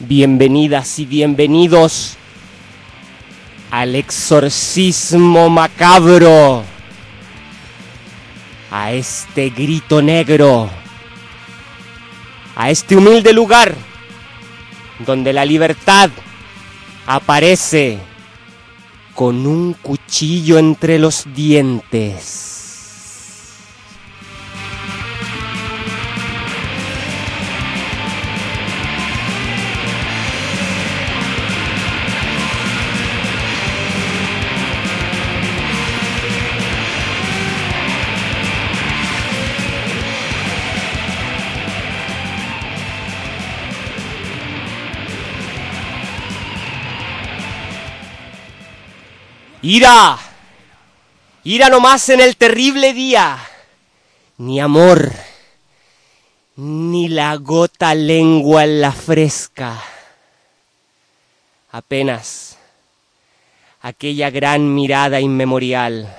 Bienvenidas y bienvenidos al exorcismo macabro, a este grito negro, a este humilde lugar donde la libertad aparece con un cuchillo entre los dientes. ¡Ira! ¡Ira no más en el terrible día! Ni amor, ni la gota lengua en la fresca. Apenas aquella gran mirada inmemorial.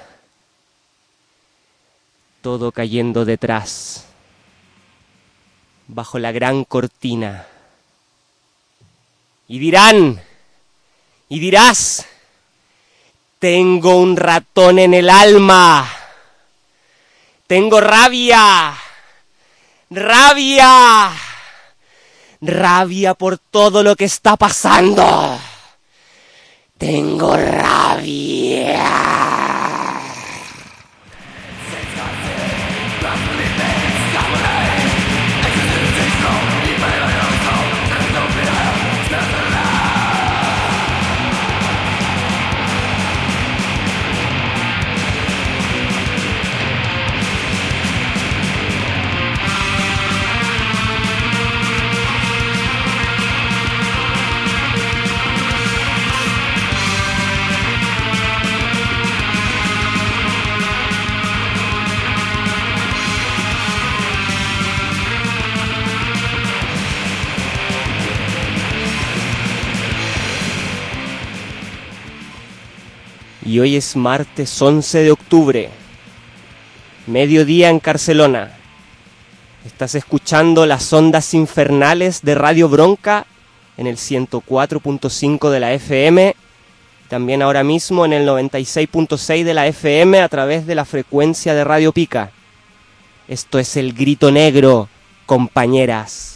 Todo cayendo detrás, bajo la gran cortina. Y dirán, y dirás: tengo un ratón en el alma. Tengo rabia. Rabia. Rabia por todo lo que está pasando. Tengo rabia. Y hoy es martes 11 de octubre, mediodía en Barcelona. Estás escuchando las ondas infernales de Radio Bronca en el 104.5 de la FM, también ahora mismo en el 96.6 de la FM a través de la frecuencia de Radio Pica. Esto es el grito negro, compañeras.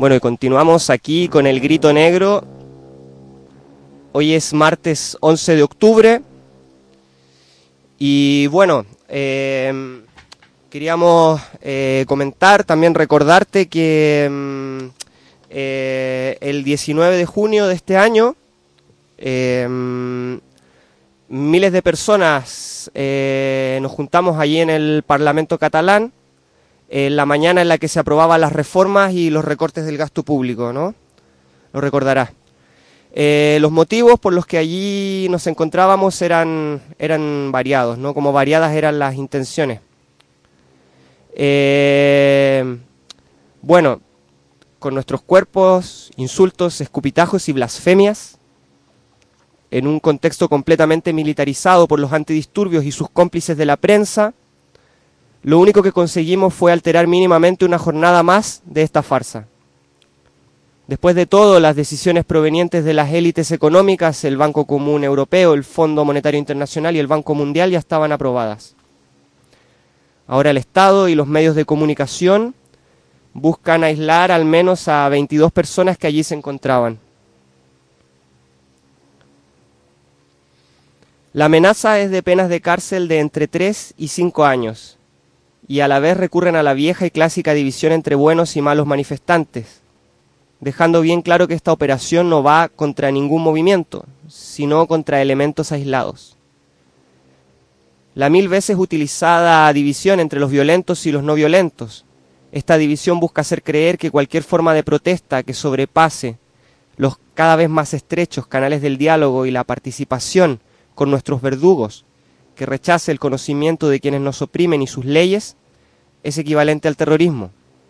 Bueno, y continuamos aquí con el Grito Negro. Hoy es martes 11 de octubre. Y bueno, queríamos comentar, también recordarte que el 19 de junio de este año, miles de personas nos juntamos allí en el Parlamento catalán, en la mañana en la que se aprobaban las reformas y los recortes del gasto público, ¿no? Lo recordarás. Los motivos por los que allí nos encontrábamos eran variados, ¿no? Como variadas eran las intenciones. Bueno, con nuestros cuerpos, insultos, escupitajos y blasfemias, en un contexto completamente militarizado por los antidisturbios y sus cómplices de la prensa, lo único que conseguimos fue alterar mínimamente una jornada más de esta farsa. Después de todo, las decisiones provenientes de las élites económicas, el Banco Común Europeo, el Fondo Monetario Internacional y el Banco Mundial ya estaban aprobadas. Ahora el Estado y los medios de comunicación buscan aislar al menos a 22 personas que allí se encontraban. La amenaza es de penas de cárcel de entre 3 y 5 años, y a la vez recurren a la vieja y clásica división entre buenos y malos manifestantes, dejando bien claro que esta operación no va contra ningún movimiento, sino contra elementos aislados. La mil veces utilizada división entre los violentos y los no violentos. Esta división busca hacer creer que cualquier forma de protesta que sobrepase los cada vez más estrechos canales del diálogo y la participación con nuestros verdugos, que rechace el conocimiento de quienes nos oprimen y sus leyes, es equivalente al terrorismo.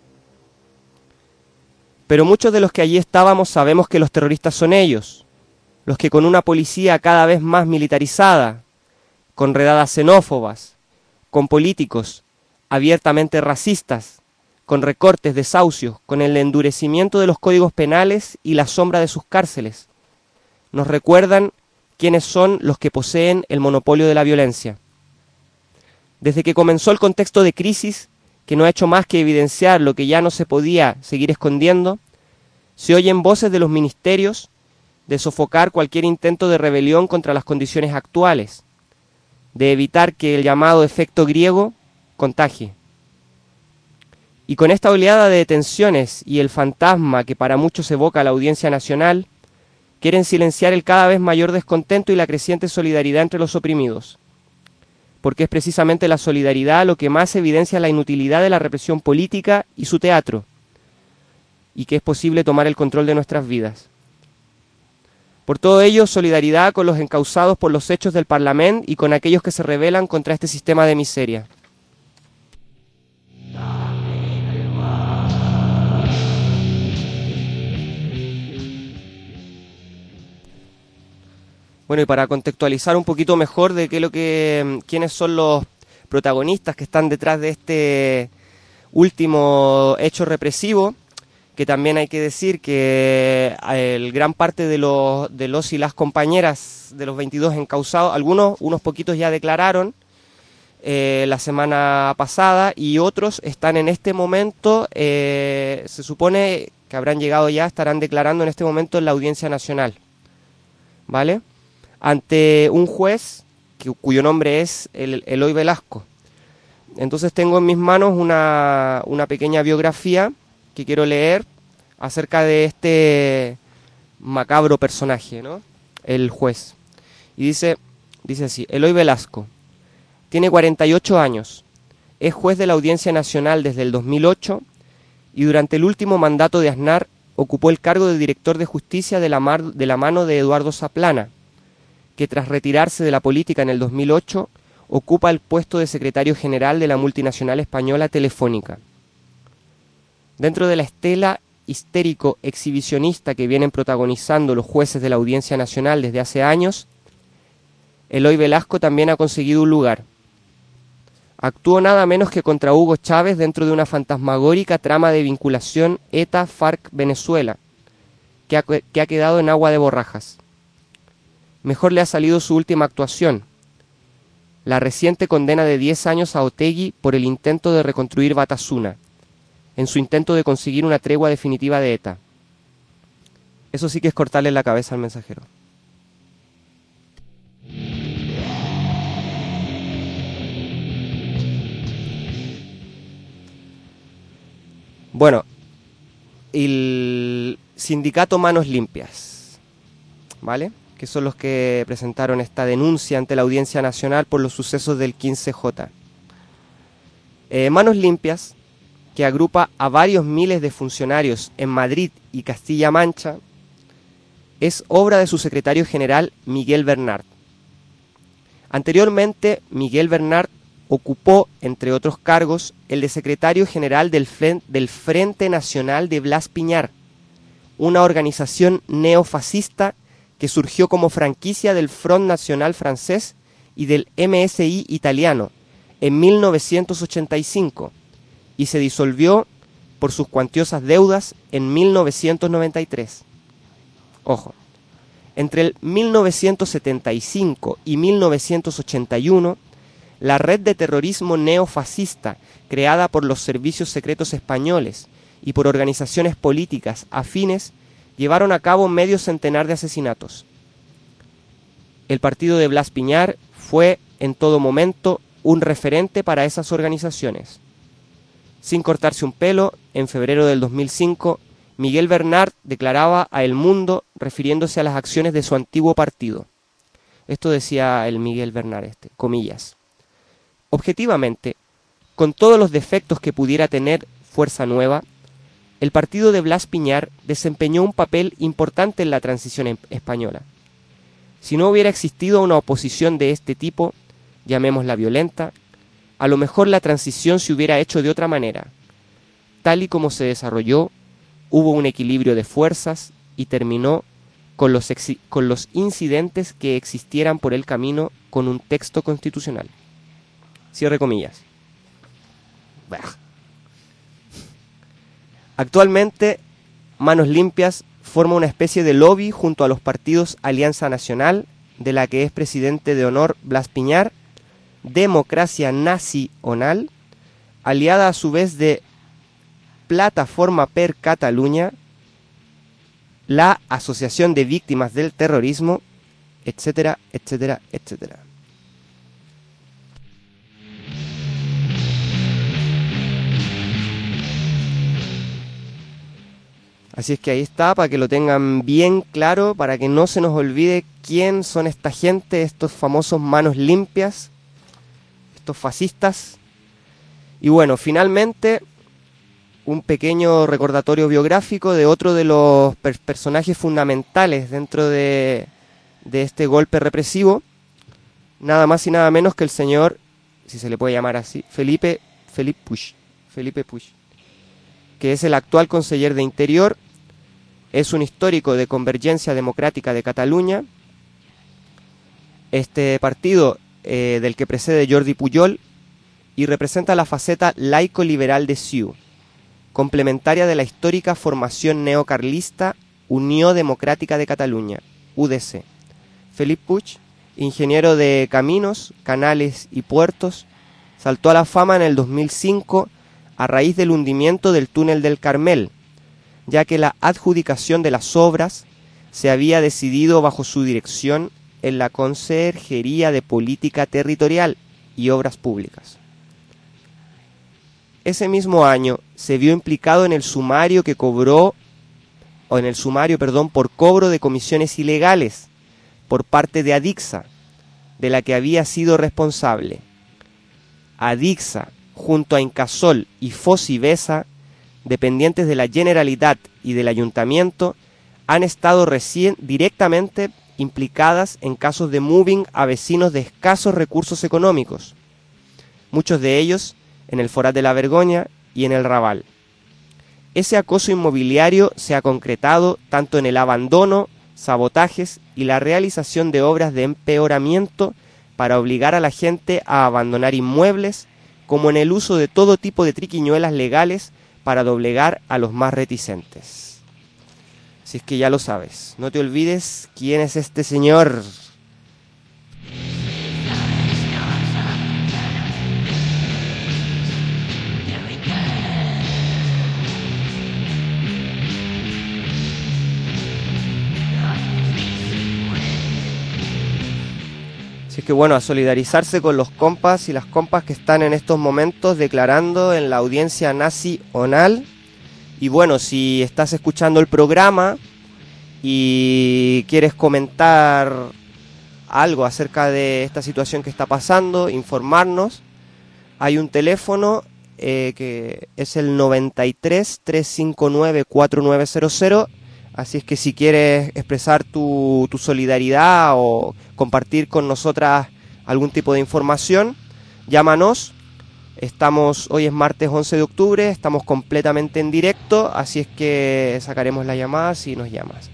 Pero muchos de los que allí estábamos sabemos que los terroristas son ellos, los que con una policía cada vez más militarizada, con redadas xenófobas, con políticos abiertamente racistas, con recortes, desahucios, con el endurecimiento de los códigos penales y la sombra de sus cárceles, nos recuerdan quiénes son los que poseen el monopolio de la violencia. Desde que comenzó el contexto de crisis, que no ha hecho más que evidenciar lo que ya no se podía seguir escondiendo, se oyen voces de los ministerios de sofocar cualquier intento de rebelión contra las condiciones actuales, de evitar que el llamado efecto griego contagie. Y con esta oleada de detenciones y el fantasma que para muchos evoca la Audiencia Nacional, quieren silenciar el cada vez mayor descontento y la creciente solidaridad entre los oprimidos, porque es precisamente la solidaridad lo que más evidencia la inutilidad de la represión política y su teatro, y que es posible tomar el control de nuestras vidas. Por todo ello, solidaridad con los encausados por los hechos del Parlamento y con aquellos que se rebelan contra este sistema de miseria. Bueno, y para contextualizar un poquito mejor de quiénes son los protagonistas que están detrás de este último hecho represivo, que también hay que decir que gran parte de los y las compañeras de los 22 encausados, unos poquitos ya declararon la semana pasada y otros están en este momento, se supone que habrán llegado ya, estarán declarando en este momento en la Audiencia Nacional, ¿vale? Ante un juez cuyo nombre es Eloy Velasco. Entonces tengo en mis manos una pequeña biografía que quiero leer acerca de este macabro personaje, ¿no? El juez. Y dice así: Eloy Velasco tiene 48 años, es juez de la Audiencia Nacional desde el 2008 y durante el último mandato de Aznar ocupó el cargo de director de justicia de la mano de Eduardo Zaplana, que tras retirarse de la política en el 2008 ocupa el puesto de secretario general de la multinacional española Telefónica. Dentro de la estela histérico exhibicionista que vienen protagonizando los jueces de la Audiencia Nacional desde hace años, Eloy Velasco también ha conseguido un lugar. Actuó nada menos que contra Hugo Chávez dentro de una fantasmagórica trama de vinculación ETA-FARC-Venezuela, que ha quedado en agua de borrajas. Mejor le ha salido su última actuación, la reciente condena de 10 años a Otegi por el intento de reconstruir Batasuna, en su intento de conseguir una tregua definitiva de ETA. Eso sí que es cortarle la cabeza al mensajero. Bueno, el sindicato Manos Limpias, ¿vale? Que son los que presentaron esta denuncia ante la Audiencia Nacional por los sucesos del 15J. Manos Limpias, que agrupa a varios miles de funcionarios en Madrid y Castilla-La Mancha, es obra de su secretario general Miguel Bernard. Anteriormente, Miguel Bernard ocupó, entre otros cargos, el de secretario general del Frente Nacional de Blas Piñar, una organización neofascista que surgió como franquicia del Front Nacional francés y del MSI italiano en 1985 y se disolvió por sus cuantiosas deudas en 1993. Ojo, entre el 1975 y 1981, la red de terrorismo neofascista creada por los servicios secretos españoles y por organizaciones políticas afines llevaron a cabo medio centenar de asesinatos. El partido de Blas Piñar fue en todo momento un referente para esas organizaciones. Sin cortarse un pelo, en febrero del 2005, Miguel Bernard declaraba a El Mundo refiriéndose a las acciones de su antiguo partido. Esto decía el Miguel Bernard, comillas. Objetivamente, con todos los defectos que pudiera tener Fuerza Nueva, el partido de Blas Piñar desempeñó un papel importante en la transición española. Si no hubiera existido una oposición de este tipo, llamémosla violenta, a lo mejor la transición se hubiera hecho de otra manera. Tal y como se desarrolló, hubo un equilibrio de fuerzas y terminó con los incidentes que existieran por el camino con un texto constitucional. Cierre comillas. Bah. Actualmente, Manos Limpias forma una especie de lobby junto a los partidos Alianza Nacional, de la que es presidente de honor Blas Piñar, Democracia Nacional, aliada a su vez de Plataforma per Catalunya, la Asociación de Víctimas del Terrorismo, etcétera, etcétera, etcétera. Así es que ahí está, para que lo tengan bien claro, para que no se nos olvide quién son esta gente, estos famosos Manos Limpias, estos fascistas. Y bueno, finalmente, un pequeño recordatorio biográfico de otro de los personajes fundamentales dentro de este golpe represivo, nada más y nada menos que el señor, si se le puede llamar así, Felipe Puig, que es el actual conseller de Interior, es un histórico de Convergencia Democrática de Cataluña, este partido del que precede Jordi Pujol, y representa la faceta laico-liberal de CiU, complementaria de la histórica formación neocarlista Unió Democrática de Cataluña, UDC. Felip Puig, ingeniero de caminos, canales y puertos, saltó a la fama en el 2005 a raíz del hundimiento del túnel del Carmel, ya que la adjudicación de las obras se había decidido bajo su dirección en la Conserjería de Política Territorial y Obras Públicas. Ese mismo año se vio implicado en el sumario por cobro de comisiones ilegales por parte de Adixa, de la que había sido responsable. Adixa, junto a Incasol y Fosivesa, dependientes de la Generalitat y del Ayuntamiento, han estado recién directamente implicadas en casos de moving a vecinos de escasos recursos económicos, muchos de ellos en el Forat de la Vergoña y en el Raval. Ese acoso inmobiliario se ha concretado tanto en el abandono, sabotajes y la realización de obras de empeoramiento para obligar a la gente a abandonar inmuebles, como en el uso de todo tipo de triquiñuelas legales para doblegar a los más reticentes. Si es que ya lo sabes, no te olvides quién es este señor. Así que bueno, a solidarizarse con los compas y las compas que están en estos momentos declarando en la audiencia nacional. Y bueno, si estás escuchando el programa y quieres comentar algo acerca de esta situación que está pasando, informarnos, hay un teléfono que es el 93 359 4900. Así es que si quieres expresar tu solidaridad o compartir con nosotras algún tipo de información, llámanos. Hoy es martes 11 de octubre, estamos completamente en directo, así es que sacaremos la llamada si nos llamas.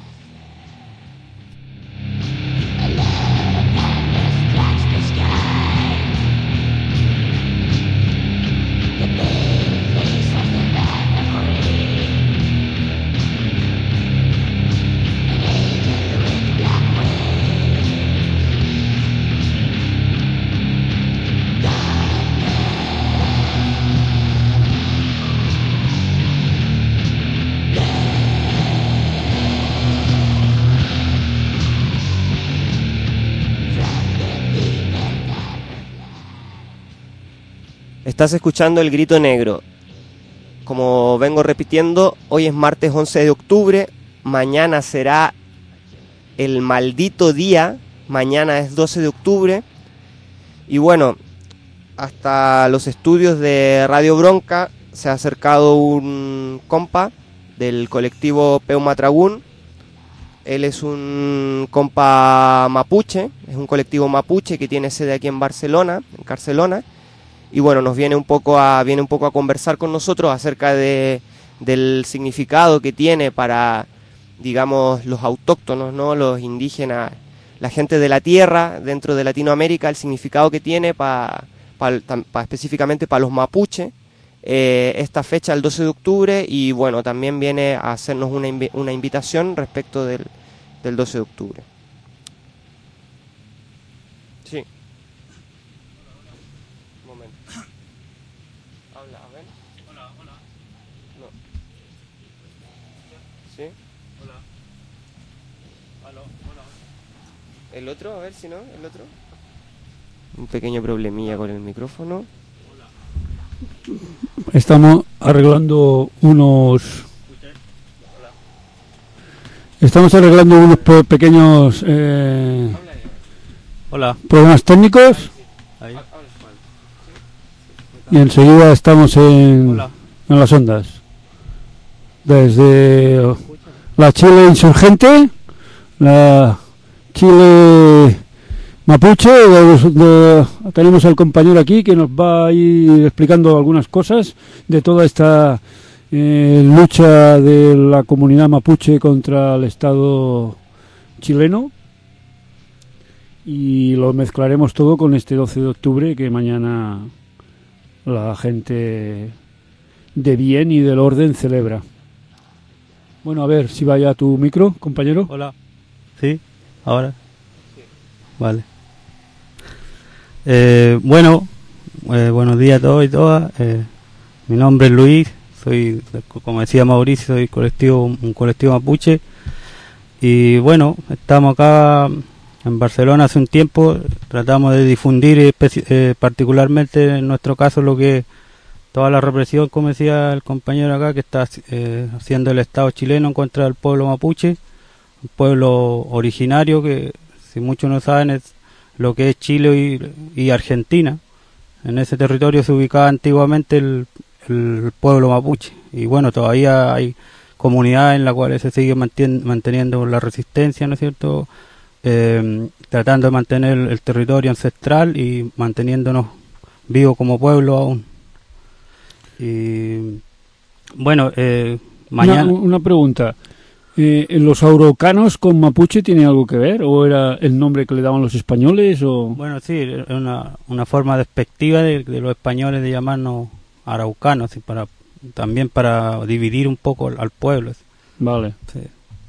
Estás escuchando El Grito Negro. Como vengo repitiendo, hoy es martes 11 de octubre, mañana será el maldito día, mañana es 12 de octubre, y bueno, hasta los estudios de Radio Bronca se ha acercado un compa del colectivo Peumatragún. Él es un compa mapuche, es un colectivo mapuche que tiene sede aquí en Barcelona, en Carcelona. Y bueno, nos viene un poco a conversar con nosotros acerca del significado que tiene para, digamos, los autóctonos, ¿no? Los indígenas, la gente de la tierra dentro de Latinoamérica, el significado que tiene específicamente para los mapuches, esta fecha, el 12 de octubre, y bueno, también viene a hacernos una invitación respecto del 12 de octubre. Sí. ¿Sí? Hola. Hola. ¿El otro? A ver si no, el otro. Un pequeño problemilla con el micrófono. Estamos arreglando unos pequeños problemas técnicos. Ahí. Y enseguida estamos en las ondas. Desde la Chile insurgente, la Chile mapuche, tenemos al compañero aquí que nos va a ir explicando algunas cosas de toda esta lucha de la comunidad mapuche contra el Estado chileno, y lo mezclaremos todo con este 12 de octubre que mañana la gente de bien y del orden celebra. Bueno, a ver si vaya tu micro, compañero. Hola. ¿Sí? ¿Ahora? Sí. Vale. Buenos días a todos y todas. Mi nombre es Luis, soy, como decía Mauricio, soy un colectivo mapuche. Y bueno, estamos acá en Barcelona hace un tiempo, tratamos de difundir particularmente en nuestro caso lo que toda la represión, como decía el compañero acá, que está haciendo el Estado chileno en contra del pueblo mapuche, un pueblo originario que, si muchos no saben, es lo que es Chile y Argentina. En ese territorio se ubicaba antiguamente el pueblo mapuche, y bueno, todavía hay comunidades en las cuales se sigue manteniendo la resistencia, ¿no es cierto?, tratando de mantener el territorio ancestral y manteniéndonos vivos como pueblo aún. Y bueno, mañana... Una pregunta. ¿Los araucanos con mapuche tienen algo que ver? ¿O era el nombre que le daban los españoles? O... Bueno, sí, es una forma despectiva de los españoles de llamarnos araucanos, y también para dividir un poco al pueblo. Vale. Sí.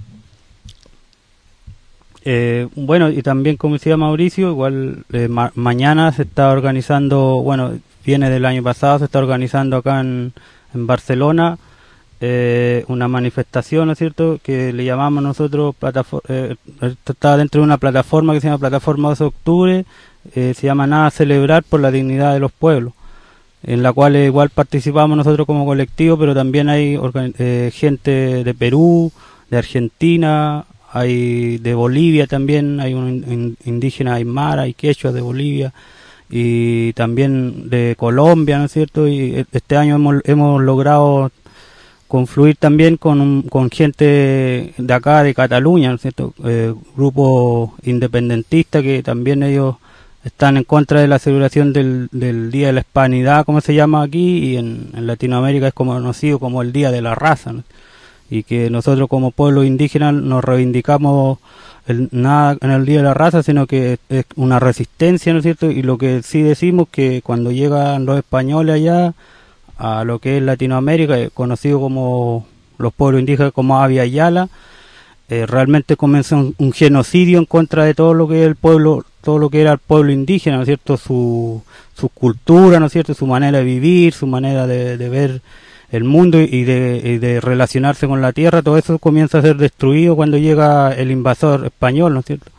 Bueno, y también, como decía Mauricio, igual mañana se está organizando, bueno, viene del año pasado, se está organizando acá en Barcelona una manifestación, ¿no es cierto?, que le llamamos nosotros estaba dentro de una plataforma que se llama Plataforma 12 de Octubre, se llama Nada a Celebrar por la Dignidad de los Pueblos, en la cual igual participamos nosotros como colectivo, pero también hay gente de Perú, de Argentina, hay de Bolivia también, hay un indígena aymara y quechua de Bolivia, y también de Colombia, ¿no es cierto? Y este año hemos logrado confluir también con gente de acá, de Cataluña, ¿no es cierto? Grupo independentista que también ellos están en contra de la celebración del Día de la Hispanidad, como se llama aquí, y en Latinoamérica es conocido como el Día de la Raza, ¿no? Y que nosotros como pueblo indígena nos reivindicamos nada en el Día de la Raza, sino que es una resistencia, ¿no es cierto? Y lo que sí decimos que cuando llegan los españoles allá a lo que es Latinoamérica, conocido como los pueblos indígenas como Abya Yala, realmente comenzó un genocidio en contra de todo lo que es el pueblo, todo lo que era el pueblo indígena, ¿no es cierto? Su cultura, ¿no es cierto? Su manera de vivir, su manera de ver el mundo y de relacionarse con la tierra, todo eso comienza a ser destruido cuando llega el invasor español, ¿no es cierto?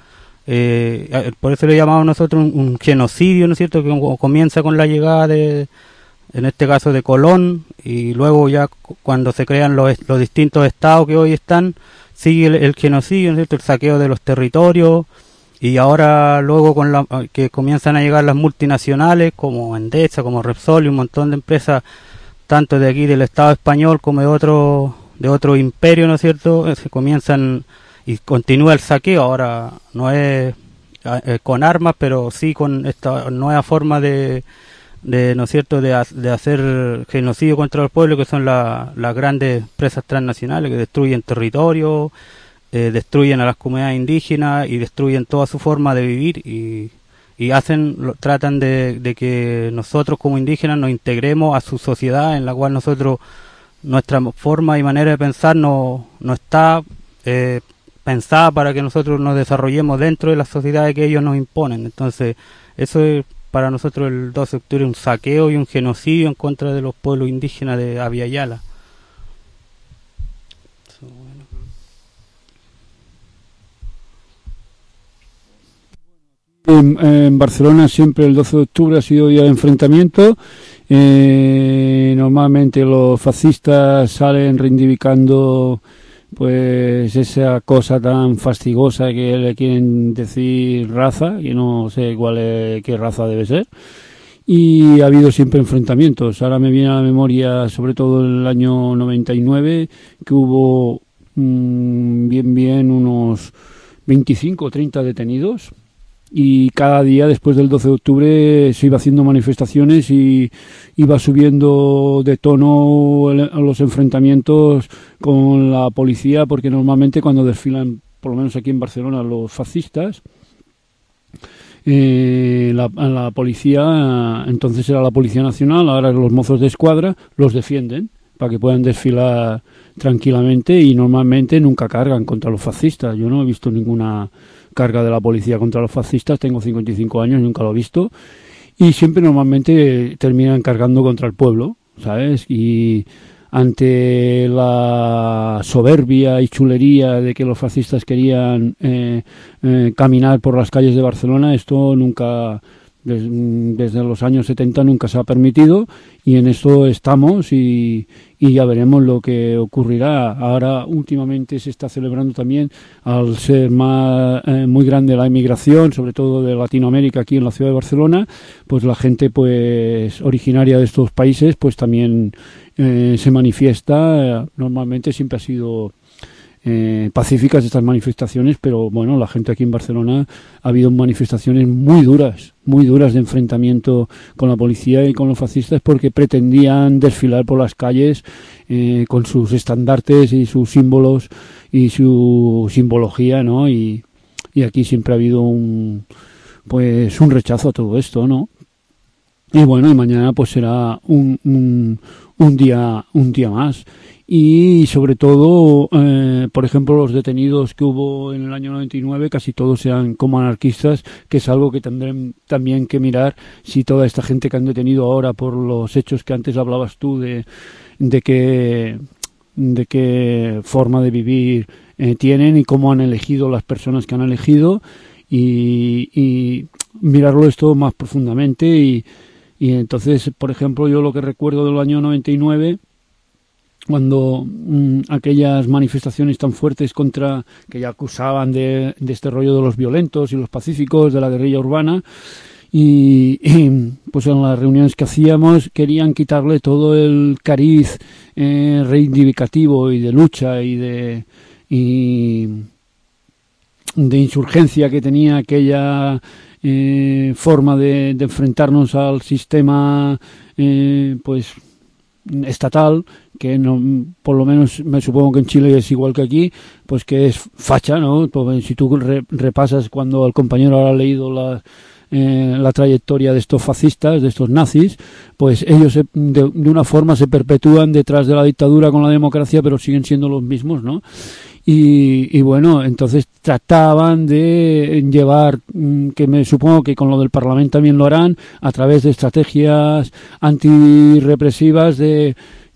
Por eso le llamamos nosotros un genocidio, ¿no es cierto? Que comienza con la llegada en este caso de Colón, y luego ya cuando se crean los distintos estados que hoy están, sigue el genocidio, ¿no es cierto? El saqueo de los territorios, y ahora luego que comienzan a llegar las multinacionales como Endesa, como Repsol y un montón de empresas, tanto de aquí del Estado español como de otro imperio, ¿no es cierto? Se comienzan y continúa el saqueo, ahora no es con armas, pero sí con esta nueva forma ¿no es cierto?, de hacer genocidio contra el pueblo, que son las grandes empresas transnacionales que destruyen territorio, destruyen a las comunidades indígenas y destruyen toda su forma de vivir y tratan de que nosotros como indígenas nos integremos a su sociedad, en la cual nuestra forma y manera de pensar no está pensada para que nosotros nos desarrollemos dentro de las sociedades que ellos nos imponen. Entonces, eso es para nosotros el 12 de octubre un saqueo y un genocidio en contra de los pueblos indígenas de Abya Yala. En Barcelona siempre el 12 de octubre ha sido día de enfrentamiento. Normalmente los fascistas salen reivindicando pues esa cosa tan fastigosa que le quieren decir raza, que no sé qué raza debe ser, y ha habido siempre enfrentamientos. Ahora me viene a la memoria, sobre todo en el año 99, que hubo bien unos 25 o 30 detenidos, y cada día después del 12 de octubre se iba haciendo manifestaciones y iba subiendo de tono los enfrentamientos con la policía, porque normalmente cuando desfilan, por lo menos aquí en Barcelona, los fascistas, la policía, entonces era la Policía Nacional, ahora los mozos de escuadra, los defienden para que puedan desfilar tranquilamente, y normalmente nunca cargan contra los fascistas. Yo no he visto ninguna carga de la policía contra los fascistas, tengo 55 años, nunca lo he visto, y siempre normalmente terminan cargando contra el pueblo, ¿sabes? Y ante la soberbia y chulería de que los fascistas querían caminar por las calles de Barcelona, esto nunca, desde los años 70 nunca se ha permitido, y en esto estamos, y ya veremos lo que ocurrirá. Ahora últimamente se está celebrando también, al ser muy grande la inmigración, sobre todo de Latinoamérica aquí en la ciudad de Barcelona, pues la gente pues originaria de estos países pues también se manifiesta. Normalmente siempre ha sido pacíficas estas manifestaciones, pero bueno, la gente aquí en Barcelona ha habido manifestaciones muy duras de enfrentamiento con la policía y con los fascistas, porque pretendían desfilar por las calles con sus estandartes y sus símbolos y su simbología, ¿no? Y aquí siempre ha habido un rechazo a todo esto, ¿no? Y bueno, y mañana pues será un día más. Y sobre todo, por ejemplo, los detenidos que hubo en el año 99, casi todos eran como anarquistas, que es algo que tendrán también que mirar, si toda esta gente que han detenido ahora por los hechos que antes hablabas tú de que qué forma de vivir tienen y cómo han elegido las personas que han elegido y mirarlo esto más profundamente y entonces, por ejemplo, yo lo que recuerdo del año 99, cuando aquellas manifestaciones tan fuertes que ya acusaban de este rollo de los violentos y los pacíficos, de la guerrilla urbana, y pues en las reuniones que hacíamos querían quitarle todo el cariz reivindicativo y de lucha y de insurgencia que tenía aquella forma de enfrentarnos al sistema pues estatal, que no, por lo menos me supongo que en Chile es igual que aquí, pues que es facha, ¿no? Pues si tú repasas cuando el compañero ahora ha leído la trayectoria de estos fascistas, de estos nazis, pues ellos de una forma se perpetúan detrás de la dictadura con la democracia, pero siguen siendo los mismos, ¿no? Y bueno, entonces trataban de llevar, que me supongo que con lo del Parlamento también lo harán, a través de estrategias antirrepresivas de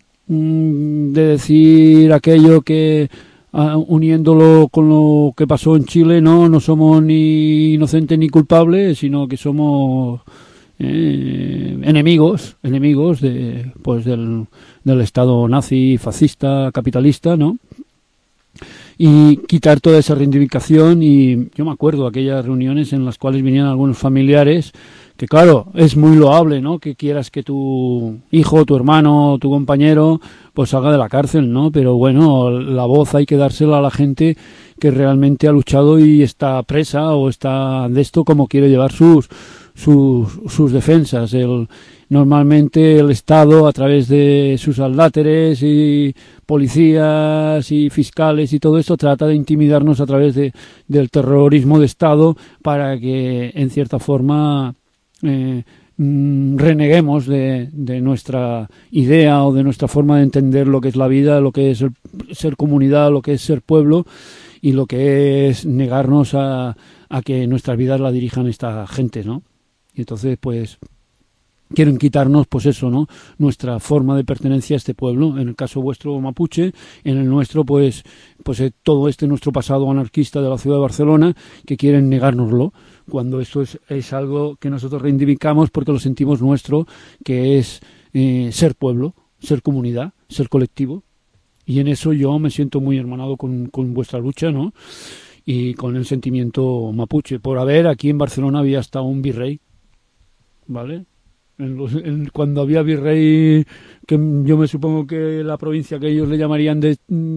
decir aquello que uniéndolo con lo que pasó en Chile, no somos ni inocentes ni culpables, sino que somos enemigos pues del Estado nazi, fascista, capitalista, ¿no? Y quitar toda esa reivindicación. Y yo me acuerdo de aquellas reuniones en las cuales venían algunos familiares, que claro, es muy loable, ¿no? Que quieras que tu hijo, tu hermano, tu compañero pues salga de la cárcel, ¿no? Pero bueno, la voz hay que dársela a la gente que realmente ha luchado y está presa o está de esto, como quiere llevar sus defensas. Normalmente el Estado, a través de sus aldáteres y policías y fiscales y todo esto, trata de intimidarnos a través del terrorismo de Estado para que, en cierta forma, reneguemos de nuestra idea o de nuestra forma de entender lo que es la vida, lo que es ser comunidad, lo que es ser pueblo y lo que es negarnos a que nuestras vidas la dirijan esta gente, ¿no? Y entonces, pues, quieren quitarnos, pues eso, ¿no? Nuestra forma de pertenencia a este pueblo. En el caso vuestro, mapuche, en el nuestro, pues todo nuestro pasado anarquista de la ciudad de Barcelona, que quieren negárnoslo, cuando esto es algo que nosotros reivindicamos porque lo sentimos nuestro, que es ser pueblo, ser comunidad, ser colectivo. Y en eso yo me siento muy hermanado con vuestra lucha, ¿no? Y con el sentimiento mapuche. Por haber, aquí en Barcelona había hasta un virrey, ¿vale? Cuando había virrey, que yo me supongo que la provincia que ellos le llamarían de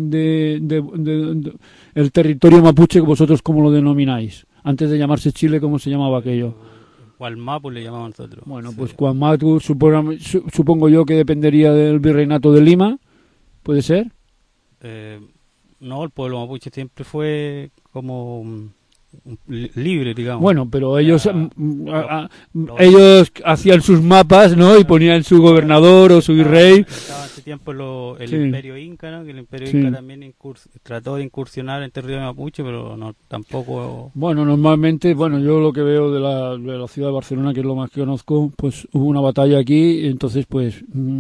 el territorio mapuche, vosotros cómo lo denomináis, antes de llamarse Chile, ¿cómo se llamaba aquello? Cualmapu le llamamos nosotros. Bueno, pues sí. Cualmapu supongo yo que dependería del virreinato de Lima, ¿puede ser? No, el pueblo mapuche siempre fue como libre, digamos. Bueno, pero ellos ellos hacían sus mapas, ¿no? Y ponían su gobernador o su virrey. Estaba hace tiempo el Imperio Inca, ¿no? Que el Imperio Inca también trató de incursionar en territorio mapuche, pero no tampoco. Bueno, normalmente, yo lo que veo de la ciudad de Barcelona, que es lo más que conozco, pues hubo una batalla aquí, y entonces pues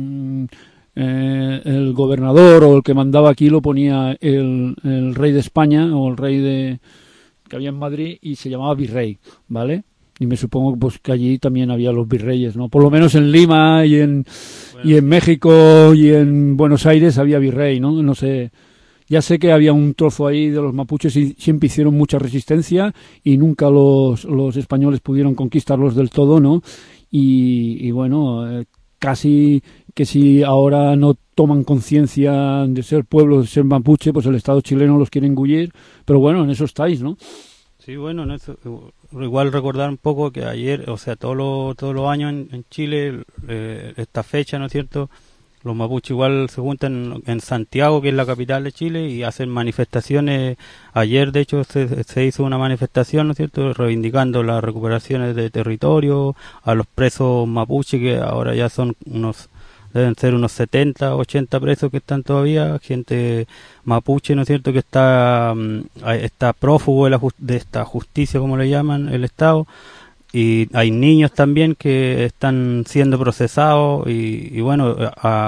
el gobernador o el que mandaba aquí lo ponía el rey de España o el rey que había en Madrid, y se llamaba virrey, ¿vale? Y me supongo pues que allí también había los virreyes, ¿no? Por lo menos en Lima y en México y en Buenos Aires había virrey, ¿no? No sé, ya sé que había un trozo ahí de los mapuches y siempre hicieron mucha resistencia y nunca los españoles pudieron conquistarlos del todo, ¿no? Y bueno, casi que si ahora no toman conciencia de ser pueblo, de ser mapuche, pues el Estado chileno los quiere engullir, pero bueno, en eso estáis, ¿no? Sí, bueno, en eso, igual recordar un poco que ayer, o sea, todos los años en Chile, esta fecha, ¿no es cierto?, los mapuches igual se juntan en Santiago, que es la capital de Chile, y hacen manifestaciones. Ayer, de hecho, se hizo una manifestación, ¿no es cierto?, reivindicando las recuperaciones de territorio, a los presos mapuches, que ahora ya deben ser unos 70, 80 presos que están todavía, gente mapuche, ¿no es cierto?, que está prófugo de esta justicia, como le llaman, el Estado. Y hay niños también que están siendo procesados y bueno, a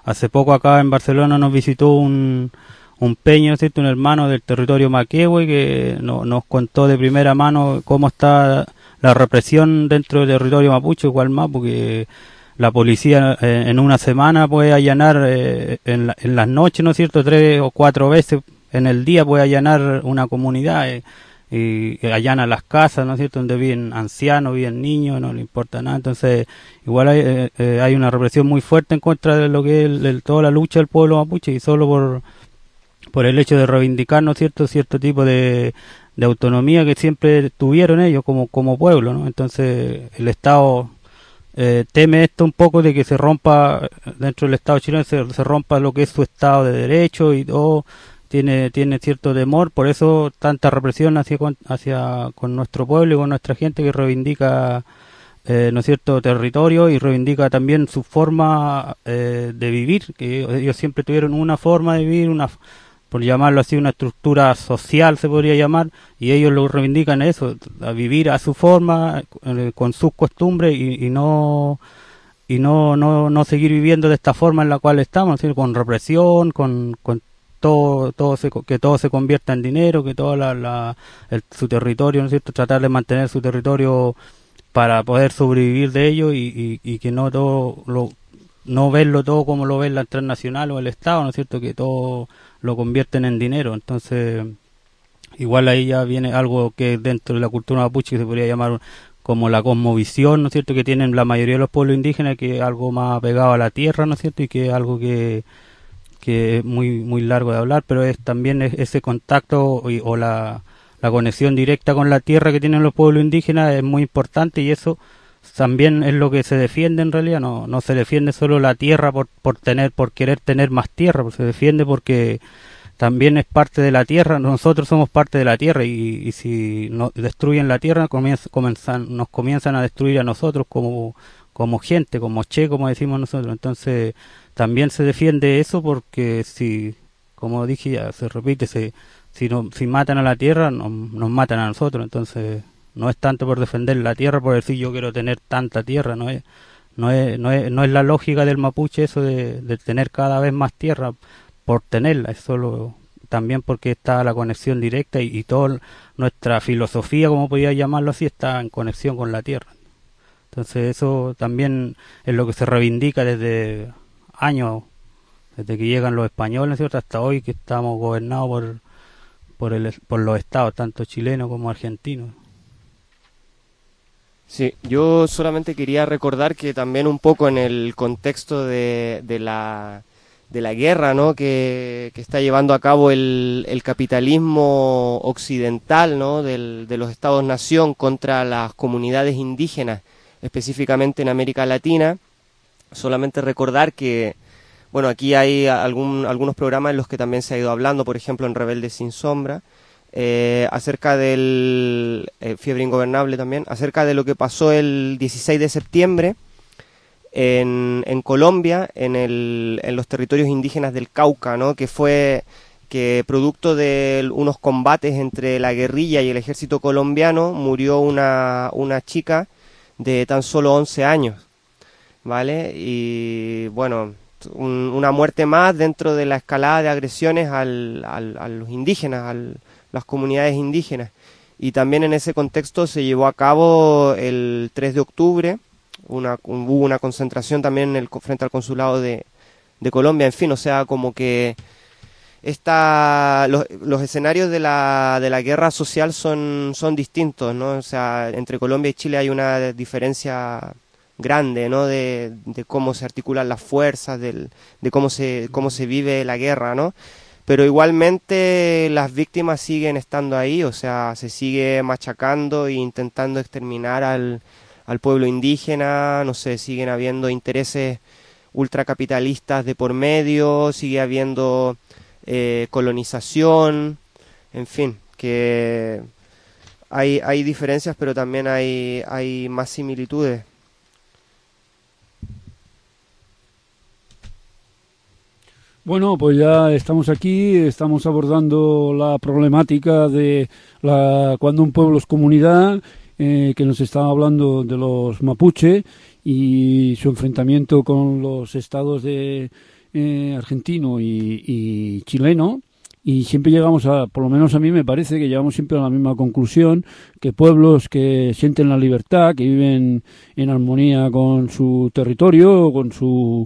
hace poco acá en Barcelona nos visitó un peño, ¿no es cierto?, un hermano del territorio maquehue que nos contó de primera mano cómo está la represión dentro del territorio mapuche, igual más, porque la policía en una semana puede allanar en las noches, ¿no es cierto?, 3 o 4 veces en el día puede allanar una comunidad y allana las casas, ¿no es cierto?, donde viven ancianos, viven niños, no le importa nada. Entonces igual hay una represión muy fuerte en contra de lo que es toda la lucha del pueblo mapuche, y solo por el hecho de reivindicar, ¿no es cierto?, cierto tipo de autonomía que siempre tuvieron ellos como pueblo, ¿no? Entonces el Estado teme esto un poco, de que se rompa dentro del Estado chileno, se rompa lo que es su Estado de Derecho, y todo tiene cierto temor. Por eso tanta represión hacia con nuestro pueblo y con nuestra gente que reivindica ¿no es cierto?, territorio, y reivindica también su forma de vivir, que ellos siempre tuvieron una forma de vivir, por llamarlo así, una estructura social se podría llamar, y ellos lo reivindican eso, a vivir a su forma, con sus costumbres, y no seguir viviendo de esta forma en la cual estamos, ¿sí?, con represión, con que todo se convierta en dinero, que todo su territorio, ¿no es cierto?, tratar de mantener su territorio para poder sobrevivir de ello, y que no verlo todo como lo ve la transnacional o el Estado, ¿no es cierto?, que todo lo convierten en dinero. Entonces igual ahí ya viene algo que dentro de la cultura mapuche se podría llamar como la cosmovisión, ¿no es cierto?, que tienen la mayoría de los pueblos indígenas, que es algo más pegado a la tierra, ¿no es cierto?, y que es algo que es muy largo de hablar, pero es también ese contacto o la conexión directa con la tierra que tienen los pueblos indígenas es muy importante, y eso también es lo que se defiende en realidad. No se defiende solo la tierra por querer tener más tierra, se defiende porque también es parte de la tierra, nosotros somos parte de la tierra, y si destruyen la tierra nos comienzan a destruir a nosotros como gente, como como decimos nosotros. Entonces también se defiende eso, porque si, como dije ya, se repite, si matan a la tierra, nos matan a nosotros. Entonces no es tanto por defender la tierra, por decir yo quiero tener tanta tierra, no es la lógica del mapuche eso de tener cada vez más tierra por tenerla, es solo también porque está la conexión directa, y toda nuestra filosofía, como podría llamarlo así, está en conexión con la tierra. Entonces eso también es lo que se reivindica desde años, desde que llegan los españoles, ¿cierto?, hasta hoy, que estamos gobernados por los estados, tanto chilenos como argentinos. Sí, yo solamente quería recordar que también un poco en el contexto de la guerra, ¿no?, que está llevando a cabo el capitalismo occidental, ¿no?, de los estados-nación contra las comunidades indígenas, específicamente en América Latina. Solamente recordar que, bueno, aquí hay algunos programas en los que también se ha ido hablando, por ejemplo en Rebeldes sin Sombra, acerca del Fiebre Ingobernable también, acerca de lo que pasó el 16 de septiembre en Colombia, en los territorios indígenas del Cauca, ¿no?, que fue que producto de unos combates entre la guerrilla y el ejército colombiano murió una chica de tan solo 11 años, ¿vale? Y bueno, una muerte más dentro de la escalada de agresiones a los indígenas, las comunidades indígenas. Y también en ese contexto se llevó a cabo el 3 de octubre, hubo una concentración también frente al consulado de Colombia. En fin, o sea, como que los escenarios de la guerra social son distintos, ¿no? O sea, entre Colombia y Chile hay una diferencia grande, ¿no?, de cómo se articulan las fuerzas, de cómo se vive la guerra, ¿no? Pero igualmente las víctimas siguen estando ahí, o sea, se sigue machacando e intentando exterminar al pueblo indígena, no sé, siguen habiendo intereses ultracapitalistas de por medio, sigue habiendo colonización, en fin, que hay diferencias, pero también hay más similitudes. Bueno, pues ya estamos aquí, estamos abordando la problemática de cuando un pueblo es comunidad, que nos estaba hablando de los mapuche, y su enfrentamiento con los estados de argentino y chileno, y siempre llegamos por lo menos a mí me parece que llegamos siempre a la misma conclusión, que pueblos que sienten la libertad, que viven en armonía con su territorio, con su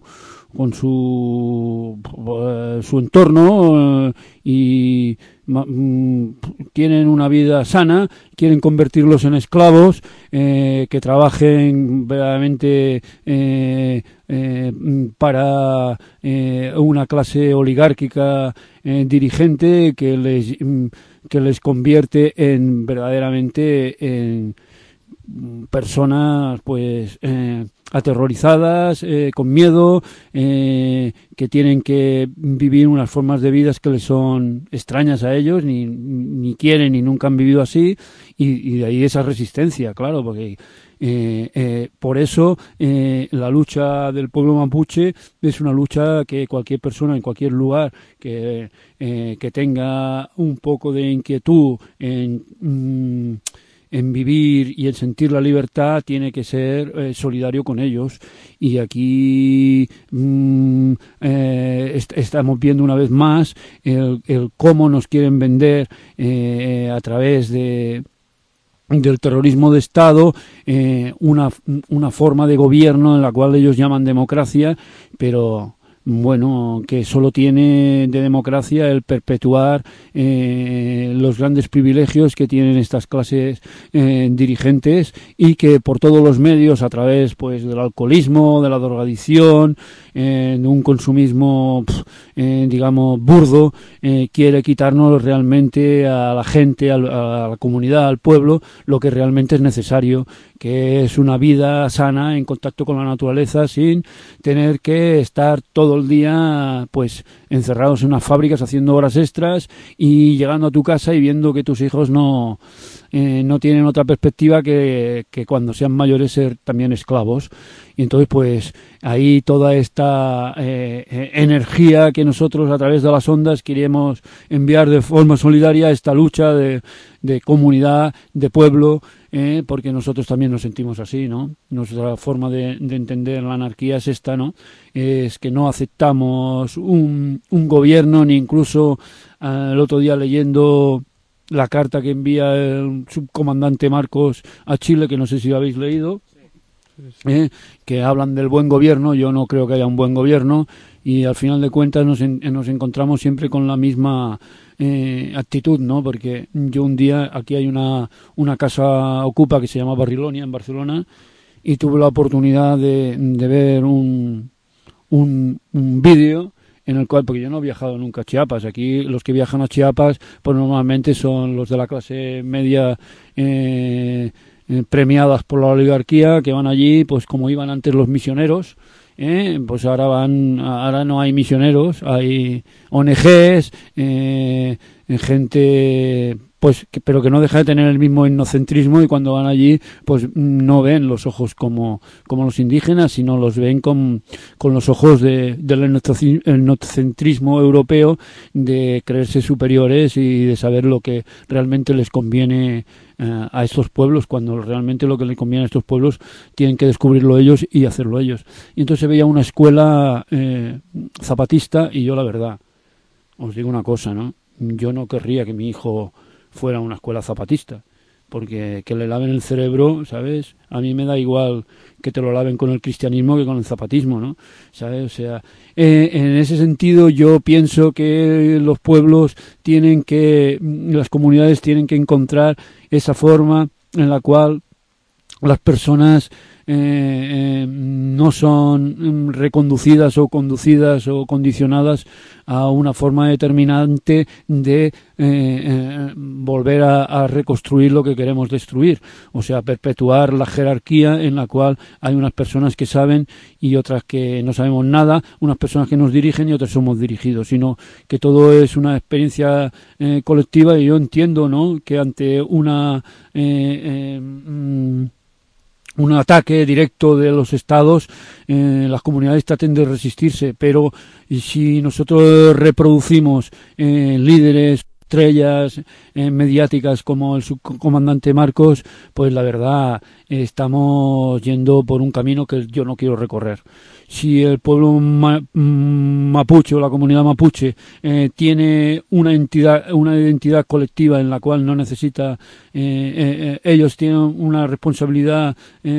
entorno, y tienen una vida sana, quieren convertirlos en esclavos, que trabajen verdaderamente para una clase oligárquica dirigente que les convierte en verdaderamente en personas pues aterrorizadas, con miedo, que tienen que vivir unas formas de vida que les son extrañas a ellos, ni quieren ni nunca han vivido así, y de ahí esa resistencia, claro, porque por eso la lucha del pueblo mapuche es una lucha que cualquier persona en cualquier lugar que tenga un poco de inquietud en vivir y en sentir la libertad tiene que ser solidario con ellos, y aquí estamos viendo una vez más el cómo nos quieren vender a través del terrorismo de Estado una forma de gobierno en la cual ellos llaman democracia, pero bueno, que solo tiene de democracia el perpetuar los grandes privilegios que tienen estas clases dirigentes, y que por todos los medios, a través pues del alcoholismo, de la drogadicción, de un consumismo digamos burdo, quiere quitarnos realmente a la gente, a la comunidad, al pueblo, lo que realmente es necesario, que es una vida sana en contacto con la naturaleza, sin tener que estar todo el día pues encerrados en unas fábricas haciendo horas extras y llegando a tu casa y viendo que tus hijos no tienen otra perspectiva que cuando sean mayores ser también esclavos. Y entonces pues ahí toda esta energía que nosotros a través de las ondas queremos enviar de forma solidaria a esta lucha de comunidad, de pueblo, porque nosotros también nos sentimos así, ¿no? Nuestra forma de entender la anarquía es esta, ¿no? Es que no aceptamos un gobierno, ni incluso el otro día leyendo la carta que envía el subcomandante Marcos a Chile, que no sé si lo habéis leído, que hablan del buen gobierno. Yo no creo que haya un buen gobierno, y al final de cuentas nos encontramos siempre con la misma actitud, ¿no? Porque yo un día, aquí hay una casa ocupa que se llama Barrilonia en Barcelona, y tuve la oportunidad de ver un vídeo en el cual, porque yo no he viajado nunca a Chiapas, aquí los que viajan a Chiapas pues normalmente son los de la clase media premiadas por la oligarquía, que van allí pues como iban antes los misioneros, pues ahora no hay misioneros, hay ONGs, gente pues pero que no deja de tener el mismo etnocentrismo, y cuando van allí pues no ven los ojos como los indígenas, sino los ven con los ojos del etnocentrismo europeo, de creerse superiores y de saber lo que realmente les conviene a estos pueblos, cuando realmente lo que les conviene a estos pueblos tienen que descubrirlo ellos y hacerlo ellos. Y entonces se veía una escuela zapatista, y yo la verdad os digo una cosa, ¿no? Yo no querría que mi hijo fuera a una escuela zapatista, porque que le laven el cerebro, ¿sabes? A mí me da igual que te lo laven con el cristianismo que con el zapatismo, ¿no? ¿Sabes? O sea, en ese sentido yo pienso que los pueblos las comunidades tienen que encontrar esa forma en la cual las personas no son reconducidas o conducidas o condicionadas a una forma determinante de volver a reconstruir lo que queremos destruir, o sea, perpetuar la jerarquía en la cual hay unas personas que saben y otras que no sabemos nada, unas personas que nos dirigen y otras somos dirigidos, sino que todo es una experiencia colectiva. Y yo entiendo, ¿no?, que ante un ataque directo de los estados, las comunidades traten de resistirse, pero si nosotros reproducimos líderes estrellas mediáticas como el subcomandante Marcos, pues la verdad estamos yendo por un camino que yo no quiero recorrer. Si el pueblo mapuche o la comunidad mapuche tiene una identidad colectiva en la cual no necesita, ellos tienen una responsabilidad,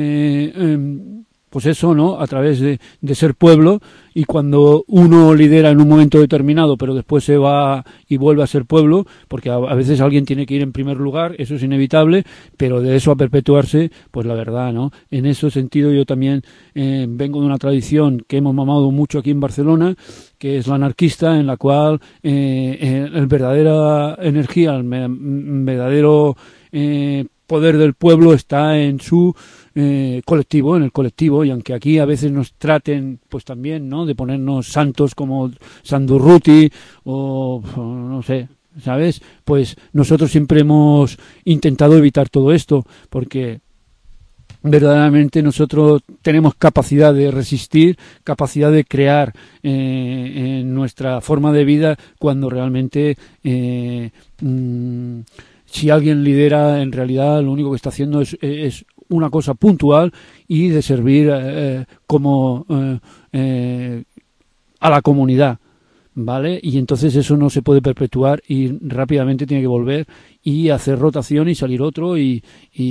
pues eso, ¿no? A través de ser pueblo, y cuando uno lidera en un momento determinado, pero después se va y vuelve a ser pueblo, porque a veces alguien tiene que ir en primer lugar, eso es inevitable, pero de eso a perpetuarse, pues la verdad, ¿no? En ese sentido yo también vengo de una tradición que hemos mamado mucho aquí en Barcelona, que es la anarquista, en la cual el verdadera energía, el verdadero poder del pueblo está en su colectivo, en el colectivo, y aunque aquí a veces nos traten, pues también, ¿no?, de ponernos santos como Sandurruti o no sé, ¿sabes? Pues nosotros siempre hemos intentado evitar todo esto, porque verdaderamente nosotros tenemos capacidad de resistir, capacidad de crear en nuestra forma de vida, cuando realmente si alguien lidera, en realidad lo único que está haciendo es una cosa puntual y de servir como a la comunidad, ¿vale? Y entonces eso no se puede perpetuar y rápidamente tiene que volver y hacer rotación y salir otro y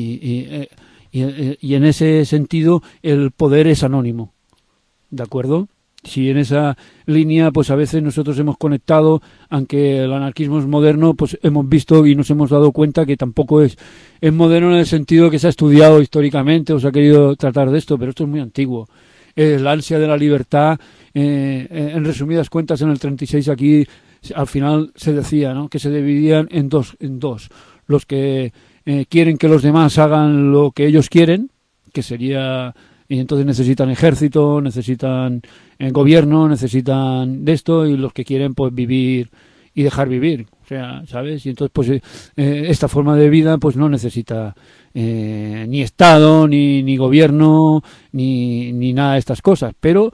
en ese sentido el poder es anónimo, ¿de acuerdo? Si en esa línea, pues a veces nosotros hemos conectado, aunque el anarquismo es moderno, pues hemos visto y nos hemos dado cuenta que tampoco es moderno en el sentido que se ha estudiado históricamente o se ha querido tratar de esto, pero esto es muy antiguo. La ansia de la libertad, en resumidas cuentas, en el 36 aquí al final se decía, ¿no?, que se dividían en dos. Los que quieren que los demás hagan lo que ellos quieren, que sería... Y entonces necesitan ejército, necesitan gobierno, necesitan de esto, y los que quieren pues vivir y dejar vivir, o sea, ¿sabes? Y entonces pues esta forma de vida pues no necesita ni Estado, ni gobierno, ni nada de estas cosas, pero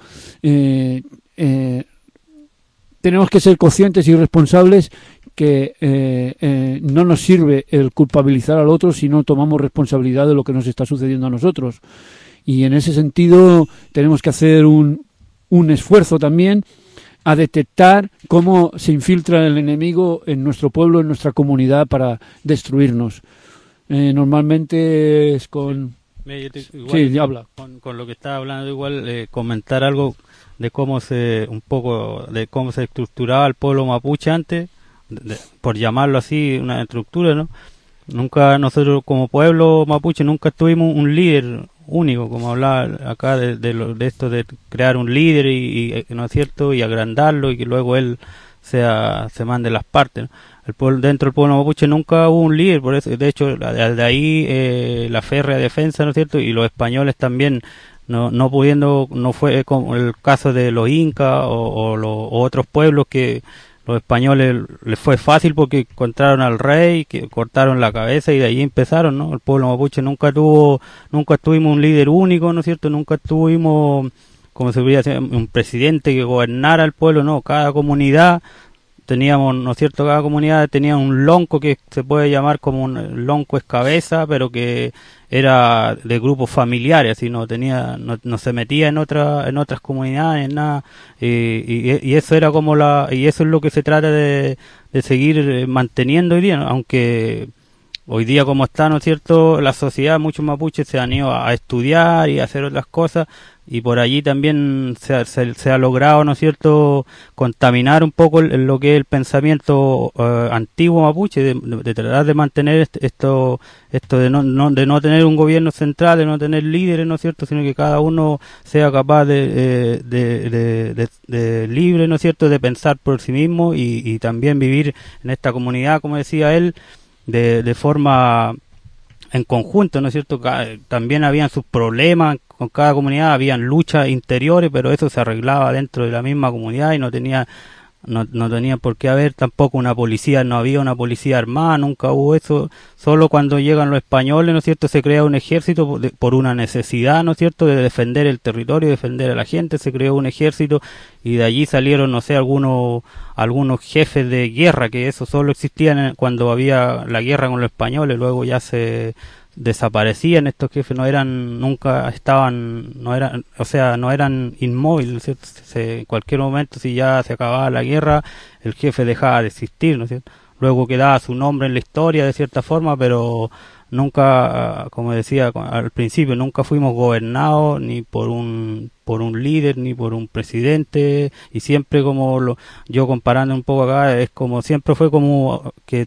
tenemos que ser conscientes y responsables que no nos sirve el culpabilizar al otro si no tomamos responsabilidad de lo que nos está sucediendo a nosotros. Y en ese sentido tenemos que hacer un esfuerzo también a detectar cómo se infiltra el enemigo en nuestro pueblo, en nuestra comunidad, para destruirnos. Normalmente es con... sí, habla. Con lo que estaba hablando, igual comentar algo de cómo se estructuraba el pueblo mapuche antes, por llamarlo así, una estructura, ¿no? Nunca nosotros como pueblo mapuche nunca tuvimos un líder único, como hablaba acá de esto de crear un líder y ¿no es cierto?, y agrandarlo y que luego él se mande las partes, ¿no? Dentro del pueblo mapuche nunca hubo un líder, por eso, de hecho, de ahí la férrea defensa, ¿no es cierto?, y los españoles también no pudiendo, no fue como el caso de los incas o otros pueblos que los españoles les fue fácil porque encontraron al rey, que cortaron la cabeza y de ahí empezaron, ¿no? El pueblo mapuche nunca tuvimos un líder único, ¿no es cierto? Nunca tuvimos, como se podría decir, un presidente que gobernara el pueblo, no. Cada comunidad teníamos, ¿no es cierto? Cada comunidad tenía un lonco que se puede llamar como un lonco es cabeza, pero que era de grupos familiares, así no se metía en otras comunidades, nada, y eso era como y eso es lo que se trata de seguir manteniendo hoy día, ¿no? Aunque hoy día como está, ¿no es cierto?, la sociedad, muchos mapuches se han ido a estudiar y a hacer otras cosas, y por allí también se ha logrado, ¿no es cierto?, contaminar un poco lo que es el pensamiento antiguo mapuche, de tratar de mantener esto de no tener un gobierno central, de no tener líderes, ¿no es cierto?, sino que cada uno sea capaz de libre, ¿no es cierto?, de pensar por sí mismo y también vivir en esta comunidad, como decía él, de forma en conjunto, ¿no es cierto? También habían sus problemas con cada comunidad, habían luchas interiores, pero eso se arreglaba dentro de la misma comunidad y no tenía no tenía por qué haber tampoco una policía, no había una policía armada, nunca hubo eso, solo cuando llegan los españoles, ¿no es cierto?, se crea un ejército por una necesidad, ¿no es cierto?, de defender el territorio, defender a la gente, se creó un ejército y de allí salieron, no sé, algunos jefes de guerra, que eso solo existían cuando había la guerra con los españoles, luego ya se desaparecían estos jefes, no eran inmóviles, ¿cierto? En cualquier momento, si ya se acababa la guerra, el jefe dejaba de existir, ¿no es cierto? Luego quedaba su nombre en la historia de cierta forma, pero nunca, como decía al principio, nunca fuimos gobernados ni por un líder ni por un presidente, y siempre yo comparando un poco acá, es como siempre fue como que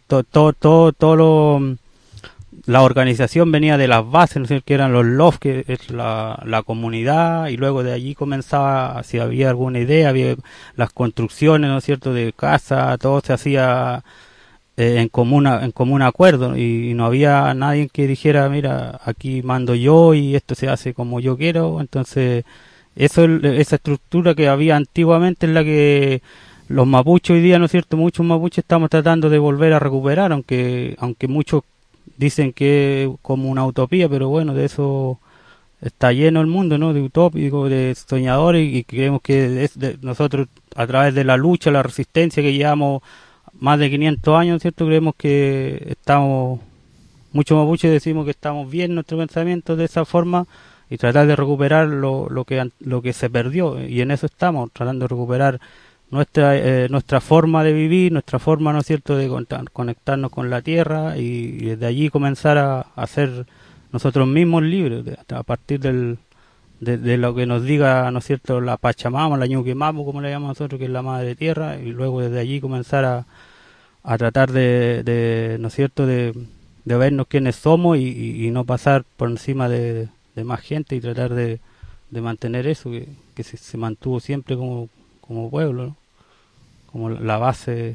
la organización venía de las bases, ¿no es cierto?, que eran los LOF, que es la comunidad, y luego de allí comenzaba, si había alguna idea, había las construcciones, ¿no es cierto?, de casa, todo se hacía en común acuerdo, y no había nadie que dijera, mira, aquí mando yo y esto se hace como yo quiero. Entonces esa estructura que había antiguamente es la que los mapuches hoy día, ¿no es cierto?, muchos mapuches estamos tratando de volver a recuperar, aunque muchos dicen que es como una utopía, pero bueno, de eso está lleno el mundo, ¿no?, de utópicos, de soñadores, y creemos que nosotros, a través de la lucha, la resistencia que llevamos más de 500 años, ¿cierto?, creemos que estamos, muchos mapuches decimos que estamos bien en nuestro pensamiento de esa forma, y tratar de recuperar lo que se perdió, y en eso estamos, tratando de recuperar nuestra forma de vivir, nuestra forma, ¿no es cierto?, de conectarnos con la tierra, y desde allí comenzar a ser nosotros mismos libres, a partir de lo que nos diga, ¿no es cierto?, la Pachamama, la Ñuquemapu, como le llamamos nosotros, que es la madre tierra, y luego desde allí comenzar a tratar ¿no es cierto?, de vernos quiénes somos, y no pasar por encima de más gente, y tratar de mantener eso que se mantuvo siempre como pueblo, ¿no?, como la base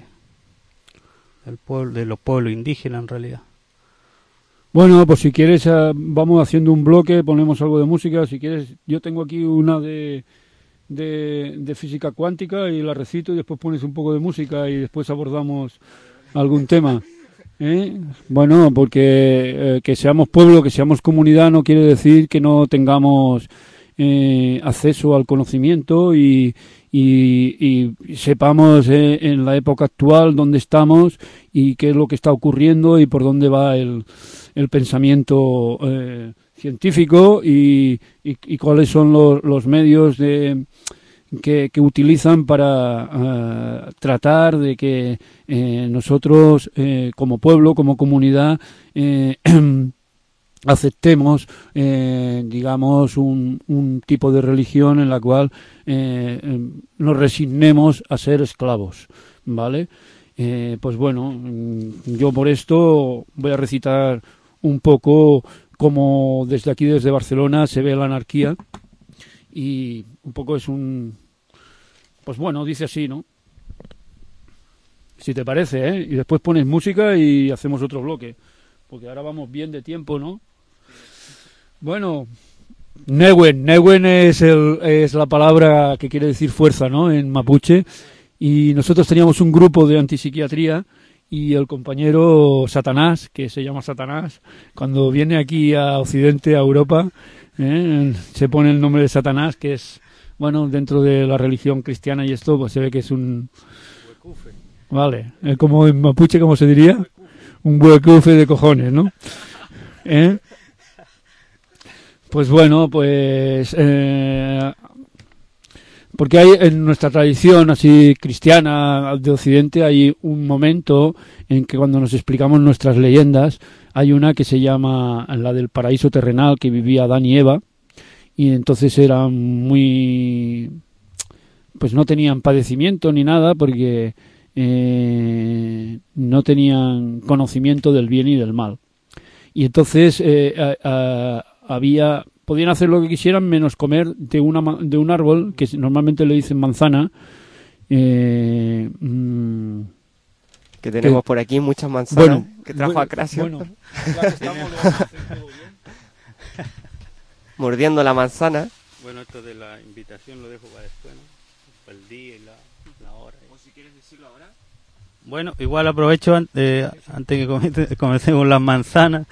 del pueblo, de los pueblos indígenas en realidad. Bueno, pues si quieres vamos haciendo un bloque, ponemos algo de música. Si quieres, yo tengo aquí una de física cuántica y la recito, y después pones un poco de música y después abordamos algún tema. Bueno, porque que seamos pueblo, que seamos comunidad, no quiere decir que no tengamos acceso al conocimiento y sepamos en la época actual dónde estamos y qué es lo que está ocurriendo y por dónde va el pensamiento científico y cuáles son los medios que utilizan para tratar de que nosotros como pueblo, como comunidad, aceptemos, digamos, un tipo de religión en la cual nos resignemos a ser esclavos, ¿vale? Pues bueno, yo por esto voy a recitar un poco como desde aquí, desde Barcelona, se ve la anarquía, y un poco es pues bueno, dice así, ¿no? Si te parece, ¿eh? Y después pones música y hacemos otro bloque, porque ahora vamos bien de tiempo, ¿no? Bueno, Newen es la palabra que quiere decir fuerza, ¿no?, en mapuche, y nosotros teníamos un grupo de antipsiquiatría, y el compañero Satanás, que se llama Satanás, cuando viene aquí a Occidente, a Europa, se pone el nombre de Satanás, que es, bueno, dentro de la religión cristiana y esto, pues se ve que es un... Vale, como en mapuche, ¿cómo se diría? Un huecufe de cojones, ¿no? Pues bueno, pues porque hay en nuestra tradición así cristiana de Occidente, hay un momento en que cuando nos explicamos nuestras leyendas, hay una que se llama la del paraíso terrenal, que vivía Adán y Eva, y entonces eran muy, pues no tenían padecimiento ni nada, porque no tenían conocimiento del bien y del mal, y entonces podían hacer lo que quisieran menos comer de un árbol que normalmente le dicen manzana, que tenemos por aquí muchas manzanas, que trajo Acracio. Bueno, estamos mordiendo la manzana. Bueno, esto de la invitación lo dejo para después, ¿no?, para el día y la hora. quieres decirlo ahora. Bueno, igual aprovecho antes que comencemos las manzanas,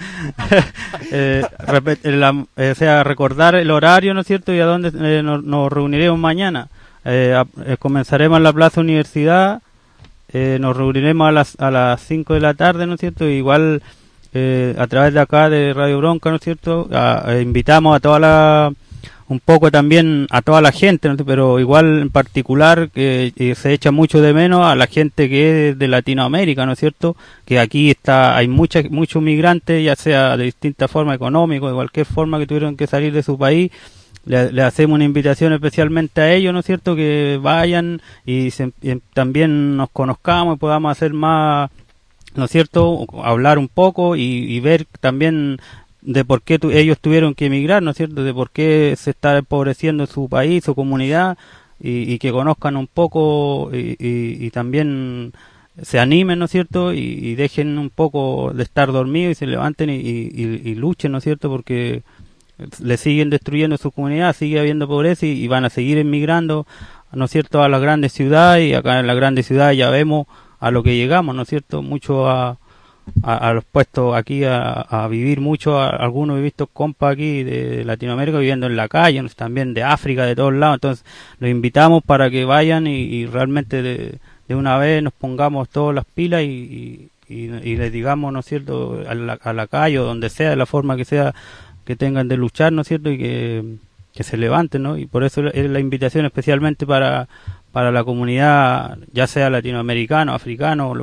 o sea, recordar el horario, ¿no es cierto?, y a dónde nos reuniremos mañana. Comenzaremos en la Plaza Universidad, nos reuniremos a las 5 de la tarde, ¿no es cierto?, igual a través de acá de Radio Bronca, ¿no es cierto?, invitamos a un poco también a toda la gente, ¿no? Pero igual en particular que se echa mucho de menos a la gente que es de Latinoamérica, ¿no es cierto?, que aquí hay muchos migrantes, ya sea de distintas formas, económicas, de cualquier forma, que tuvieron que salir de su país. Le hacemos una invitación especialmente a ellos, ¿no es cierto?, que vayan y también nos conozcamos y podamos hacer más, ¿no es cierto?, hablar un poco y ver también de por qué ellos tuvieron que emigrar, ¿no es cierto?, de por qué se está empobreciendo su país, su comunidad, y que conozcan un poco y también se animen, ¿no es cierto?, y dejen un poco de estar dormidos y se levanten y luchen, ¿no es cierto?, porque le siguen destruyendo su comunidad, sigue habiendo pobreza y van a seguir emigrando, ¿no es cierto?, a las grandes ciudades, y acá en las grandes ciudades ya vemos a lo que llegamos, ¿no es cierto?, mucho a los puestos aquí a vivir mucho, algunos he visto compas aquí de Latinoamérica viviendo en la calle, también de África, de todos lados. Entonces los invitamos para que vayan y realmente de una vez nos pongamos todas las pilas y les digamos, ¿no es cierto?, a la calle o donde sea, de la forma que sea, que tengan de luchar, ¿no es cierto?, y que se levanten, ¿no? Y por eso es la invitación especialmente para la comunidad, ya sea latinoamericano, africano,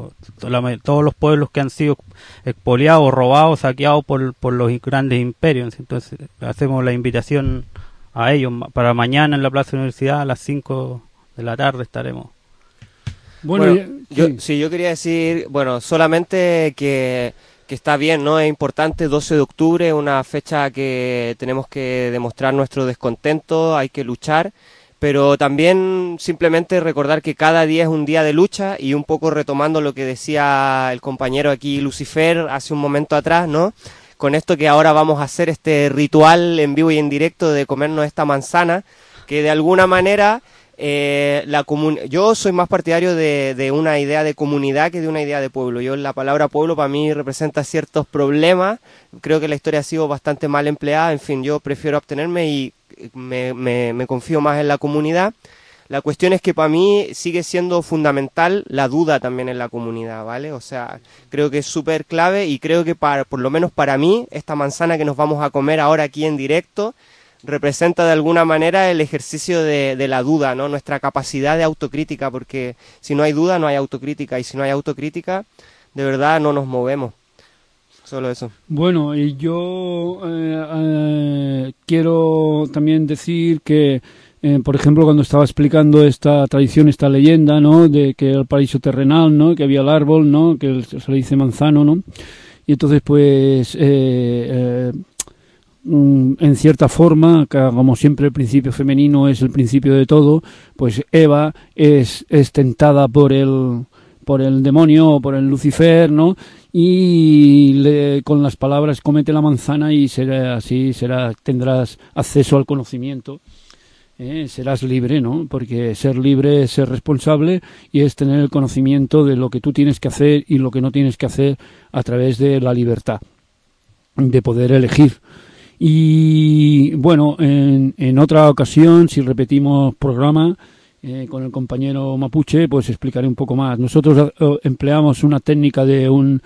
todos los pueblos que han sido expoliados, robados, saqueados por los grandes imperios. Entonces hacemos la invitación a ellos para mañana en la Plaza Universidad a las 5 de la tarde estaremos. Bueno, yo quería decir, bueno, solamente que está bien, ¿no? Es importante, 12 de octubre, una fecha que tenemos que demostrar nuestro descontento, hay que luchar, pero también simplemente recordar que cada día es un día de lucha, y un poco retomando lo que decía el compañero aquí Lucifer hace un momento atrás, ¿no?, con esto que ahora vamos a hacer este ritual en vivo y en directo de comernos esta manzana, que de alguna manera yo soy más partidario de una idea de comunidad que de una idea de pueblo. La palabra pueblo para mí representa ciertos problemas, creo que la historia ha sido bastante mal empleada, en fin, yo prefiero abstenerme y me confío más en la comunidad. La cuestión es que para mí sigue siendo fundamental la duda también en la comunidad, ¿vale? O sea, creo que es súper clave, y creo que por lo menos para mí, esta manzana que nos vamos a comer ahora aquí en directo representa de alguna manera el ejercicio de la duda, ¿no?, nuestra capacidad de autocrítica, porque si no hay duda no hay autocrítica, y si no hay autocrítica de verdad no nos movemos. Solo eso. Bueno, y yo quiero también decir que, por ejemplo, cuando estaba explicando esta tradición, esta leyenda, ¿no?, de que el paraíso terrenal, ¿no?, que había el árbol, ¿no?, que se le dice manzano, ¿no?, y entonces pues en cierta forma, como siempre el principio femenino es el principio de todo, pues Eva es tentada por el demonio o por el Lucifer, ¿no?, y con las palabras cómete la manzana y será así, tendrás acceso al conocimiento, serás libre, ¿no?, porque ser libre es ser responsable y es tener el conocimiento de lo que tú tienes que hacer y lo que no tienes que hacer a través de la libertad, de poder elegir. Y bueno, en otra ocasión, si repetimos programa con el compañero Mapuche, pues explicaré un poco más. Nosotros empleamos una técnica de un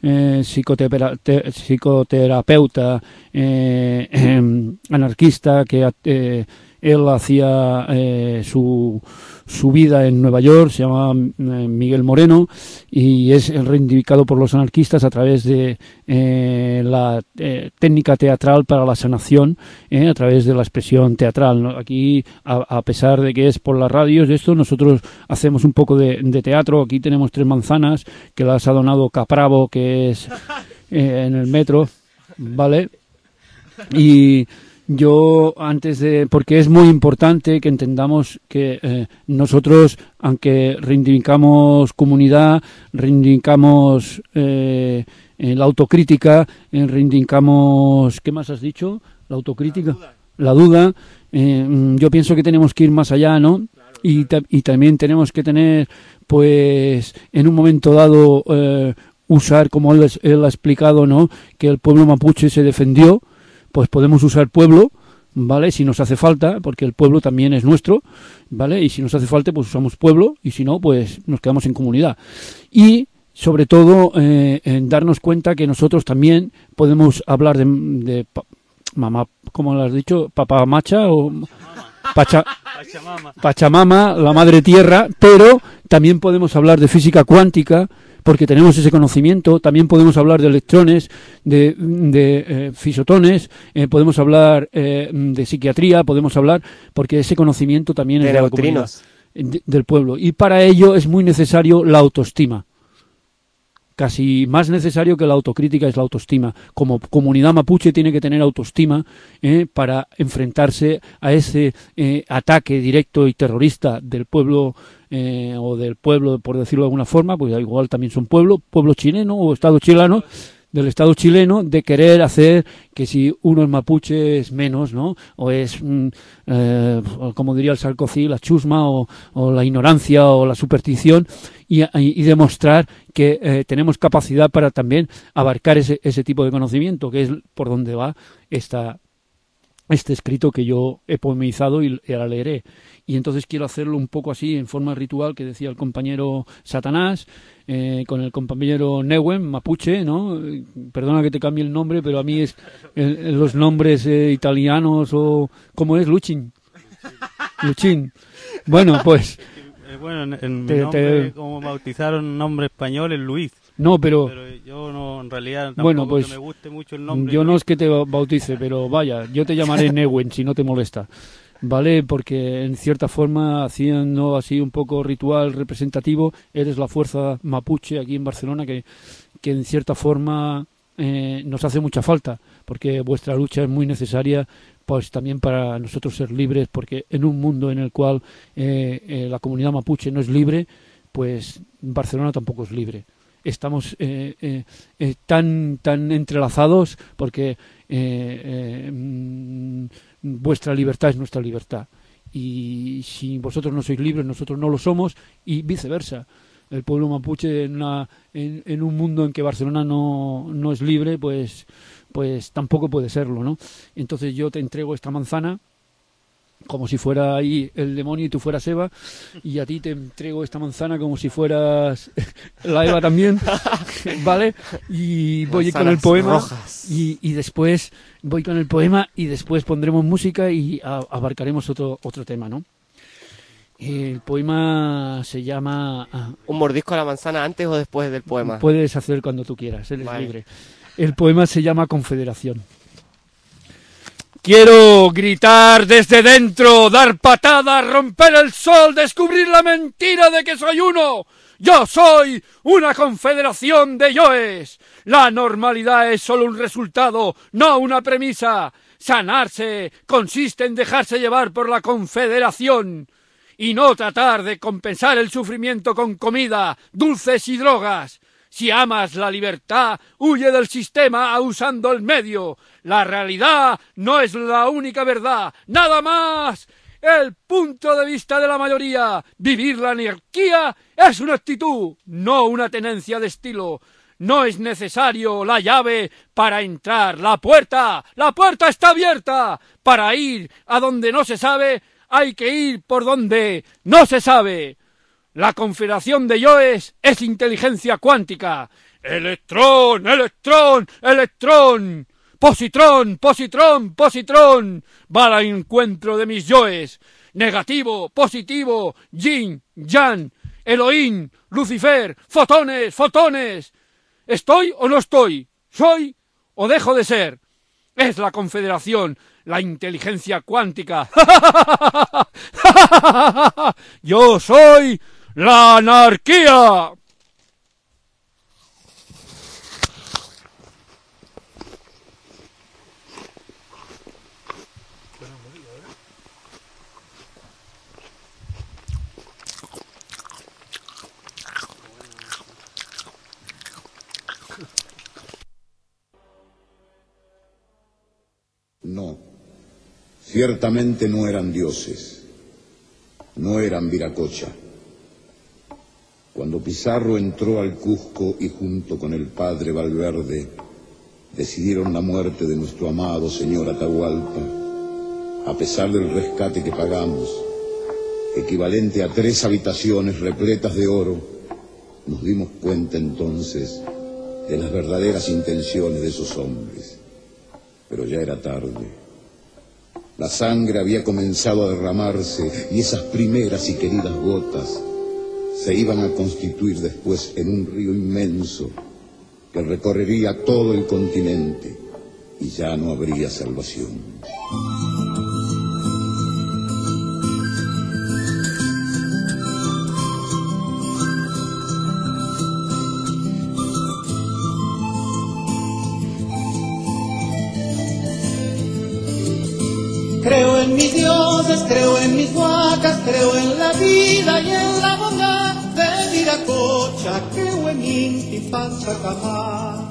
psicoterapeuta anarquista que él hacía su vida en Nueva York, se llama Miguel Moreno, y es reivindicado por los anarquistas a través de la técnica teatral para la sanación, a través de la expresión teatral, ¿no? Aquí, a pesar de que es por las radios de esto, nosotros hacemos un poco de teatro. Aquí tenemos 3 manzanas que las ha donado Capravo, que es en el metro, ¿vale? Y yo porque es muy importante que entendamos que nosotros, aunque reivindicamos comunidad, reivindicamos la autocrítica, reivindicamos, ¿qué más has dicho? La autocrítica, la duda. Yo pienso que tenemos que ir más allá, ¿no? y también tenemos que tener, pues, en un momento dado, usar, como él ha explicado, ¿no?, que el pueblo mapuche se defendió, pues podemos usar pueblo, ¿vale?, si nos hace falta, porque el pueblo también es nuestro, ¿vale?, y si nos hace falta, pues usamos pueblo, y si no, pues nos quedamos en comunidad. Y sobre todo, en darnos cuenta que nosotros también podemos hablar de mamá, ¿cómo lo has dicho? Papamacha o Pachamama, la madre tierra, pero también podemos hablar de física cuántica, porque tenemos ese conocimiento. También podemos hablar de electrones, de fisotones, podemos hablar de psiquiatría, podemos hablar, porque ese conocimiento también es de la comunidad, del pueblo. Y para ello es muy necesario la autoestima. Casi más necesario que la autocrítica es la autoestima. Como comunidad mapuche tiene que tener autoestima para enfrentarse a ese ataque directo y terrorista del pueblo, o del pueblo, por decirlo de alguna forma, pues igual también son pueblo chileno o Estado chileno, del Estado chileno, de querer hacer que si uno es mapuche es menos, ¿no? O es, como diría el Sarkozy, la chusma o la ignorancia o la superstición, y demostrar que tenemos capacidad para también abarcar ese tipo de conocimiento, que es por donde va este escrito que yo he poemizado y ahora leeré. Y entonces quiero hacerlo un poco así, en forma ritual, que decía el compañero Satanás, con el compañero Newen, mapuche, ¿no? Perdona que te cambie el nombre, pero a mí es los nombres italianos, o ¿cómo es? Luchín. Bueno, pues... Bueno, en mi nombre, como bautizaron nombre español, es Luis. No, pero yo no, en realidad, tampoco bueno, pues, que me guste mucho el nombre. Yo no es que te bautice, pero vaya, yo te llamaré Newen, si no te molesta, ¿vale? Porque en cierta forma, haciendo así un poco ritual representativo, eres la fuerza mapuche aquí en Barcelona que en cierta forma nos hace mucha falta, porque vuestra lucha es muy necesaria, pues también para nosotros ser libres, porque en un mundo en el cual la comunidad mapuche no es libre, pues Barcelona tampoco es libre. Estamos tan entrelazados, porque vuestra libertad es nuestra libertad, y si vosotros no sois libres, nosotros no lo somos, y viceversa. El pueblo mapuche en un mundo en que Barcelona no es libre, pues tampoco puede serlo, ¿no? Entonces yo te entrego esta manzana como si fuera ahí el demonio y tú fueras Eva, y a ti te entrego esta manzana como si fueras la Eva también, ¿vale? Y voy con el poema y después voy con el poema y después pondremos música y abarcaremos otro tema, ¿no? El poema se llama... ¿Un mordisco a la manzana antes o después del poema? Puedes hacer cuando tú quieras, eres libre. El poema se llama Confederación. Quiero gritar desde dentro, dar patadas, romper el sol, descubrir la mentira de que soy uno. Yo soy una confederación de yoes. La normalidad es solo un resultado, no una premisa. Sanarse consiste en dejarse llevar por la confederación y no tratar de compensar el sufrimiento con comida, dulces y drogas. Si amas la libertad, huye del sistema usando el medio. La realidad no es la única verdad. Nada más. El punto de vista de la mayoría. Vivir la anarquía es una actitud, no una tenencia de estilo. No es necesario la llave para entrar. La puerta está abierta. Para ir a donde no se sabe, hay que ir por donde no se sabe. La confederación de yoes es inteligencia cuántica. Electrón, electrón, electrón. Positrón, positrón, positrón. Va al encuentro de mis yoes. Negativo, positivo, yin, yang, Elohim, Lucifer, fotones, fotones. ¿Estoy o no estoy? ¿Soy o dejo de ser? Es la confederación, la inteligencia cuántica. Yo soy la anarquía. No, ciertamente no eran dioses. no eran Viracocha. Cuando Pizarro entró al Cusco y junto con el padre Valverde decidieron la muerte de nuestro amado señor Atahualpa, a pesar del rescate que pagamos, equivalente a 3 habitaciones repletas de oro, nos dimos cuenta entonces de las verdaderas intenciones de esos hombres. Pero ya era tarde. La sangre había comenzado a derramarse y esas primeras y queridas gotas se iban a constituir después en un río inmenso que recorrería todo el continente y ya no habría salvación. Creo en mis dioses, creo en mis huacas, creo en la vida y en la bondad de Viracocha, creo en Inti Pachacamá.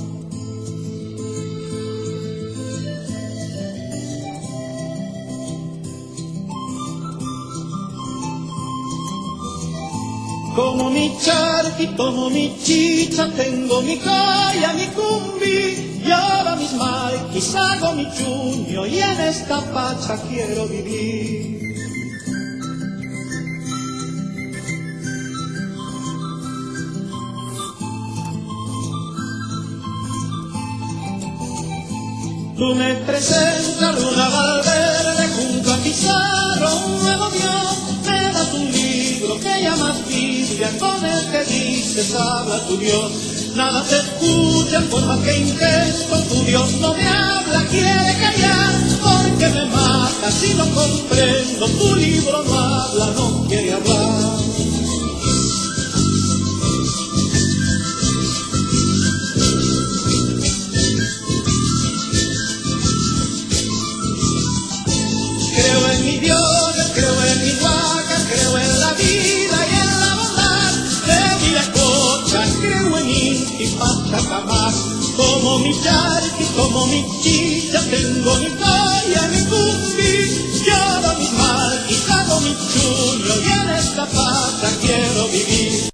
Como mi charqui, como mi chicha, tengo mi calla, mi cumbi, y ahora mis maquis, hago mi chuño, y en esta pacha quiero vivir. Tú me presentas Luna Valverde junto a Pizarro, un nuevo Dios, me das un libro que llamas Biblia, con el que dices habla tu Dios. Nada se escucha por más que intento, tu Dios no me habla, quiere callar, porque me mata si no comprendo, tu libro no habla, no quiere hablar. Creo en mi Dios, creo en mis vacas, creo en la vida y en la bondad de Viracocha, creo en Inti Pachacamá. Como mi charqui, como mi chicha, tengo mi calla, mi cumbi, lloro mis marquis, hago mi chulo y en esta pacha quiero vivir.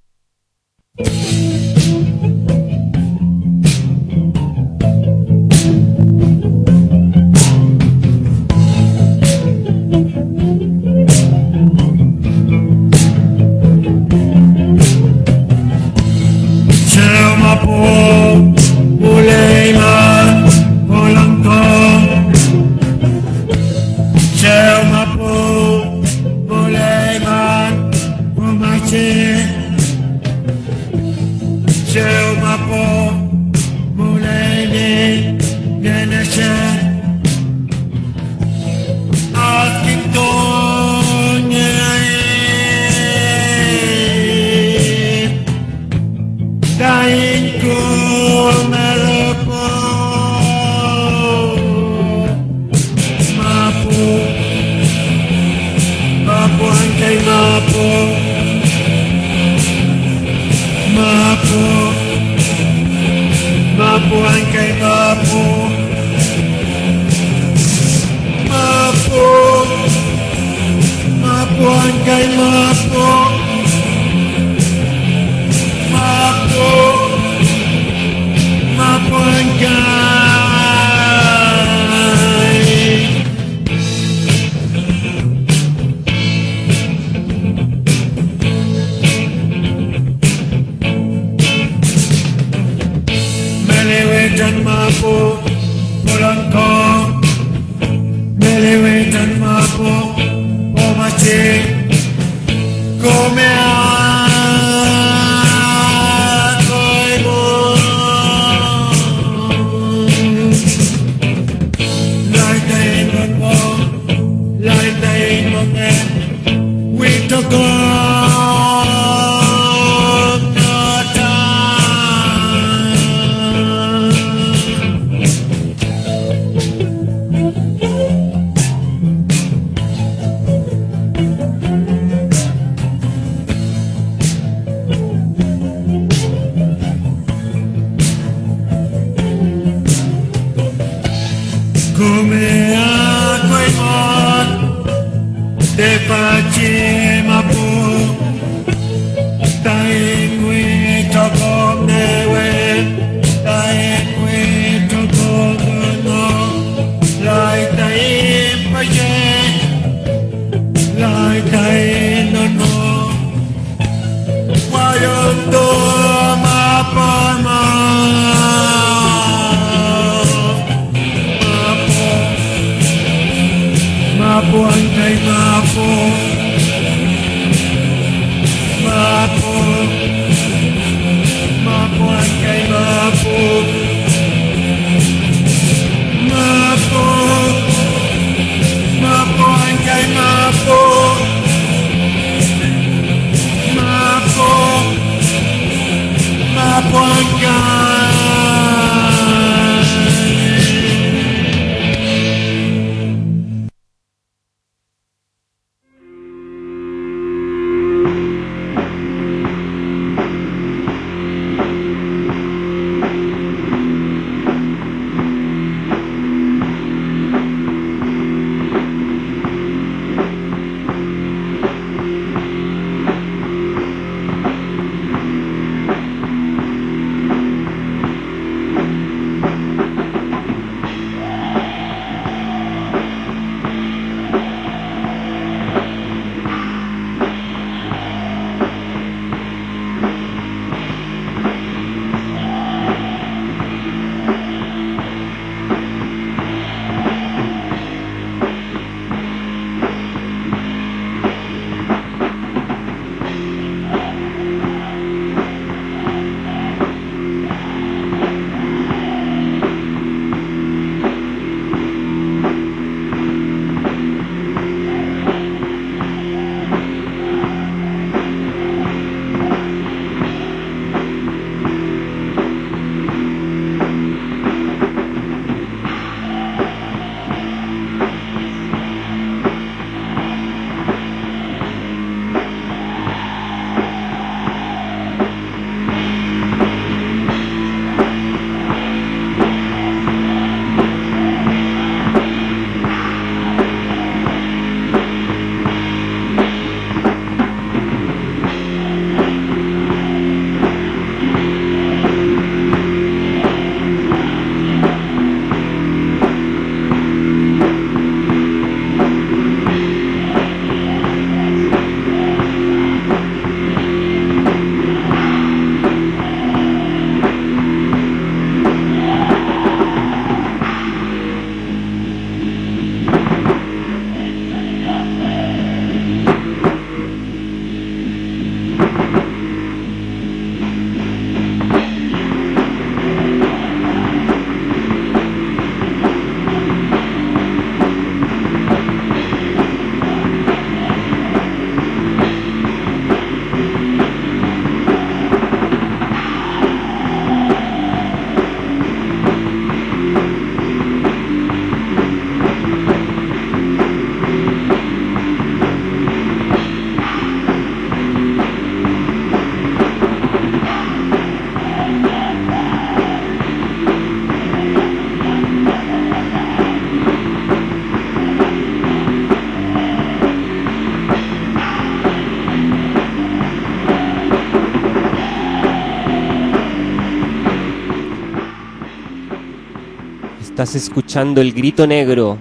Estás escuchando El Grito Negro.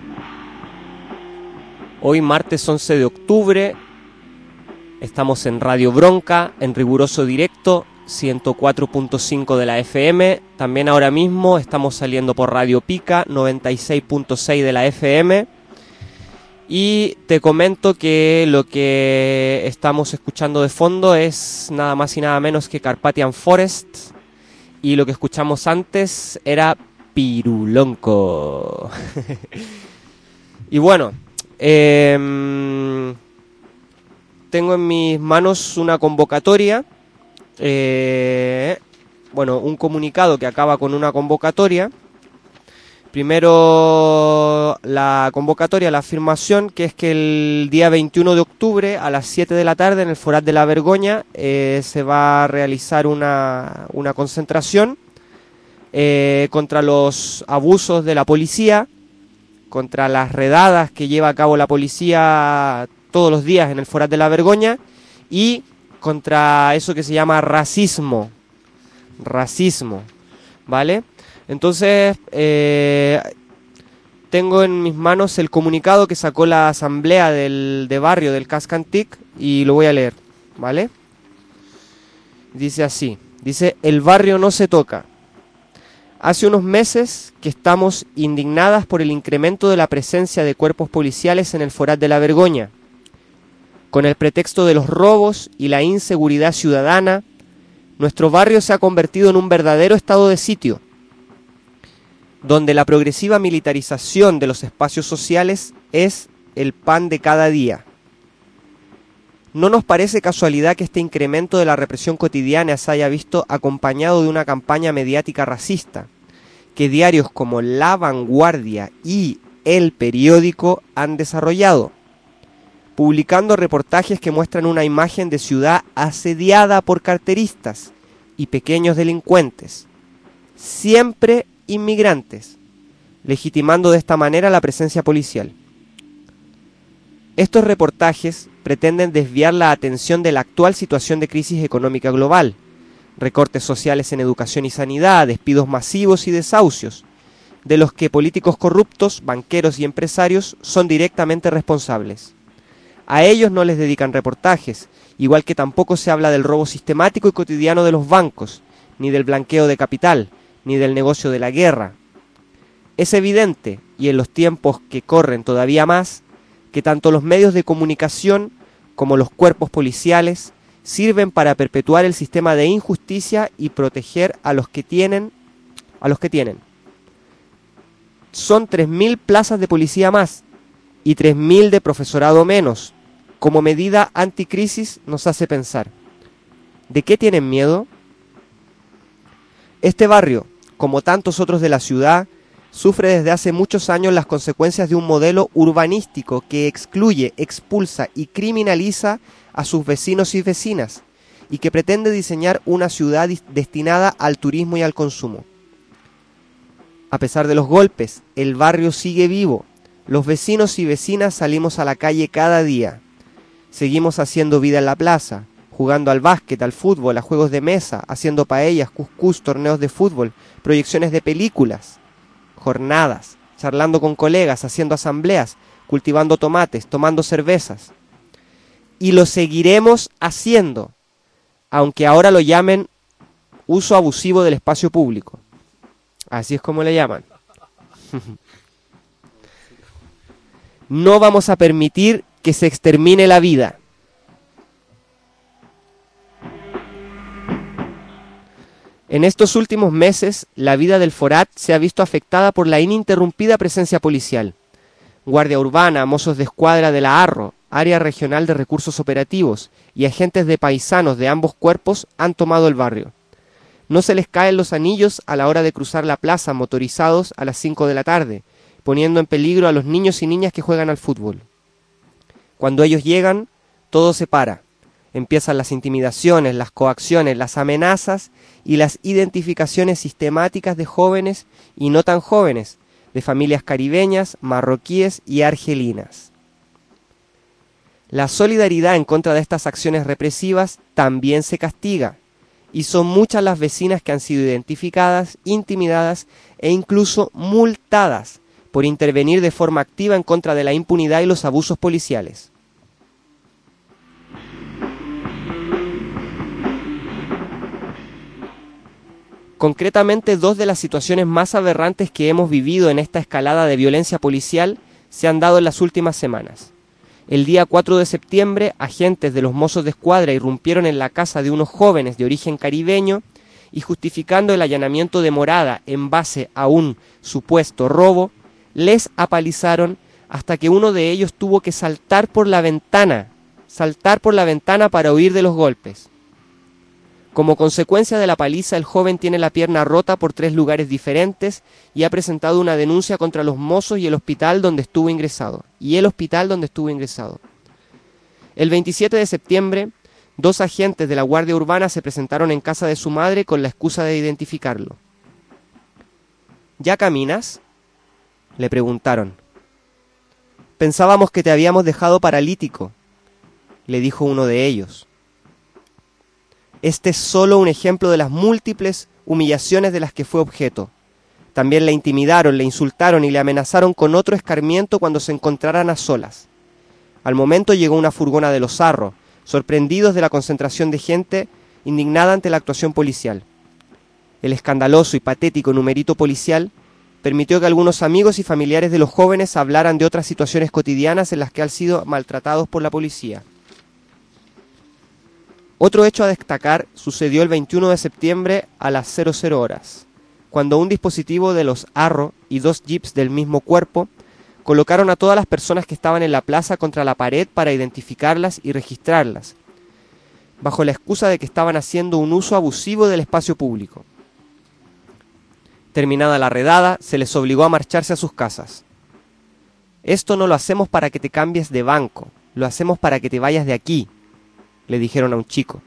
Hoy martes 11 de octubre estamos en Radio Bronca, en riguroso directo, 104.5 de la FM. También ahora mismo estamos saliendo por Radio Pica, 96.6 de la FM. Y te comento que lo que estamos escuchando de fondo es nada más y nada menos que Carpathian Forest. Y lo que escuchamos antes era Pirulonco. Y bueno, tengo en mis manos una convocatoria. Un comunicado que acaba con una convocatoria. Primero la convocatoria, la afirmación, que es que el día 21 de octubre a las 7 de la tarde en el Forat de la Vergoña se va a realizar una concentración contra los abusos de la policía, contra las redadas que lleva a cabo la policía todos los días en el Forat de la Vergoña y contra eso que se llama racismo, ¿vale? Entonces, tengo en mis manos el comunicado que sacó la asamblea de barrio del Cascantic y lo voy a leer, ¿vale? Dice así, dice, el barrio no se toca. Hace unos meses que estamos indignadas por el incremento de la presencia de cuerpos policiales en el Forat de la Vergoña. Con el pretexto de los robos y la inseguridad ciudadana, nuestro barrio se ha convertido en un verdadero estado de sitio, donde la progresiva militarización de los espacios sociales es el pan de cada día. No nos parece casualidad que este incremento de la represión cotidiana se haya visto acompañado de una campaña mediática racista, que diarios como La Vanguardia y El Periódico han desarrollado, publicando reportajes que muestran una imagen de ciudad asediada por carteristas y pequeños delincuentes, siempre inmigrantes, legitimando de esta manera la presencia policial. Estos reportajes pretenden desviar la atención de la actual situación de crisis económica global, recortes sociales en educación y sanidad, despidos masivos y desahucios, de los que políticos corruptos, banqueros y empresarios son directamente responsables. A ellos no les dedican reportajes, igual que tampoco se habla del robo sistemático y cotidiano de los bancos, ni del blanqueo de capital, ni del negocio de la guerra. Es evidente, y en los tiempos que corren todavía más, que tanto los medios de comunicación como los cuerpos policiales sirven para perpetuar el sistema de injusticia y proteger a los que tienen. Son 3.000 plazas de policía más y 3.000 de profesorado menos. Como medida anticrisis nos hace pensar, ¿de qué tienen miedo? Este barrio, como tantos otros de la ciudad, sufre desde hace muchos años las consecuencias de un modelo urbanístico que excluye, expulsa y criminaliza a sus vecinos y vecinas, y que pretende diseñar una ciudad destinada al turismo y al consumo. A pesar de los golpes, el barrio sigue vivo. Los vecinos y vecinas salimos a la calle cada día. Seguimos haciendo vida en la plaza, jugando al básquet, al fútbol, a juegos de mesa, haciendo paellas, cuscús, torneos de fútbol, proyecciones de películas, jornadas, charlando con colegas, haciendo asambleas, cultivando tomates, tomando cervezas. Y lo seguiremos haciendo, aunque ahora lo llamen uso abusivo del espacio público. Así es como le llaman. No vamos a permitir que se extermine la vida. En estos últimos meses, la vida del Forat se ha visto afectada por la ininterrumpida presencia policial. Guardia Urbana, mozos de escuadra de la Arro, Área Regional de Recursos Operativos y agentes de paisanos de ambos cuerpos han tomado el barrio. No se les caen los anillos a la hora de cruzar la plaza motorizados a las 5 de la tarde, poniendo en peligro a los niños y niñas que juegan al fútbol. Cuando ellos llegan, todo se para. Empiezan las intimidaciones, las coacciones, las amenazas y las identificaciones sistemáticas de jóvenes y no tan jóvenes, de familias caribeñas, marroquíes y argelinas. La solidaridad en contra de estas acciones represivas también se castiga, y son muchas las vecinas que han sido identificadas, intimidadas e incluso multadas por intervenir de forma activa en contra de la impunidad y los abusos policiales. Concretamente, dos de las situaciones más aberrantes que hemos vivido en esta escalada de violencia policial se han dado en las últimas semanas. El día 4 de septiembre, agentes de los mozos de escuadra irrumpieron en la casa de unos jóvenes de origen caribeño y, justificando el allanamiento de morada en base a un supuesto robo, les apalizaron hasta que uno de ellos tuvo que saltar por la ventana para huir de los golpes. Como consecuencia de la paliza, el joven tiene la pierna rota por 3 lugares diferentes y ha presentado una denuncia contra los mozos y el hospital donde estuvo ingresado. El 27 de septiembre, 2 agentes de la Guardia Urbana se presentaron en casa de su madre con la excusa de identificarlo. ¿Ya caminas?, le preguntaron. Pensábamos que te habíamos dejado paralítico, le dijo uno de ellos. Este es solo un ejemplo de las múltiples humillaciones de las que fue objeto. También le intimidaron, le insultaron y le amenazaron con otro escarmiento cuando se encontraran a solas. Al momento llegó una furgona de los Arro. Sorprendidos de la concentración de gente, indignada ante la actuación policial. El escandaloso y patético numerito policial permitió que algunos amigos y familiares de los jóvenes hablaran de otras situaciones cotidianas en las que han sido maltratados por la policía. Otro hecho a destacar sucedió el 21 de septiembre a las 00 horas, cuando un dispositivo de los Arro y 2 jeeps del mismo cuerpo colocaron a todas las personas que estaban en la plaza contra la pared para identificarlas y registrarlas, bajo la excusa de que estaban haciendo un uso abusivo del espacio público. Terminada la redada, se les obligó a marcharse a sus casas. Esto no lo hacemos para que te cambies de banco, lo hacemos para que te vayas de aquí, le dijeron a un chico.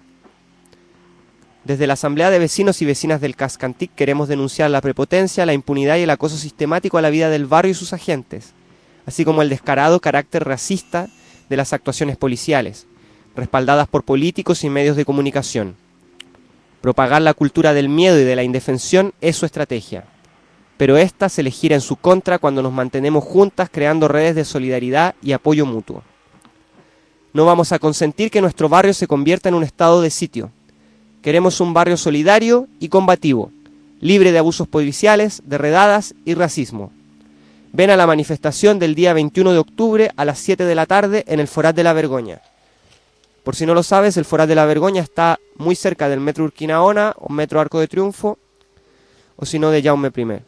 Desde la Asamblea de Vecinos y Vecinas del Cascantic queremos denunciar la prepotencia, la impunidad y el acoso sistemático a la vida del barrio y sus agentes, así como el descarado carácter racista de las actuaciones policiales, respaldadas por políticos y medios de comunicación. Propagar la cultura del miedo y de la indefensión es su estrategia, pero esta se le gira en su contra cuando nos mantenemos juntas creando redes de solidaridad y apoyo mutuo. No vamos a consentir que nuestro barrio se convierta en un estado de sitio. Queremos un barrio solidario y combativo, libre de abusos policiales, de redadas y racismo. Ven a la manifestación del día 21 de octubre a las 7 de la tarde en el Forat de la Vergoña. Por si no lo sabes, el Forat de la Vergoña está muy cerca del Metro Urquinaona o Metro Arco de Triunfo, o si no de Jaume I.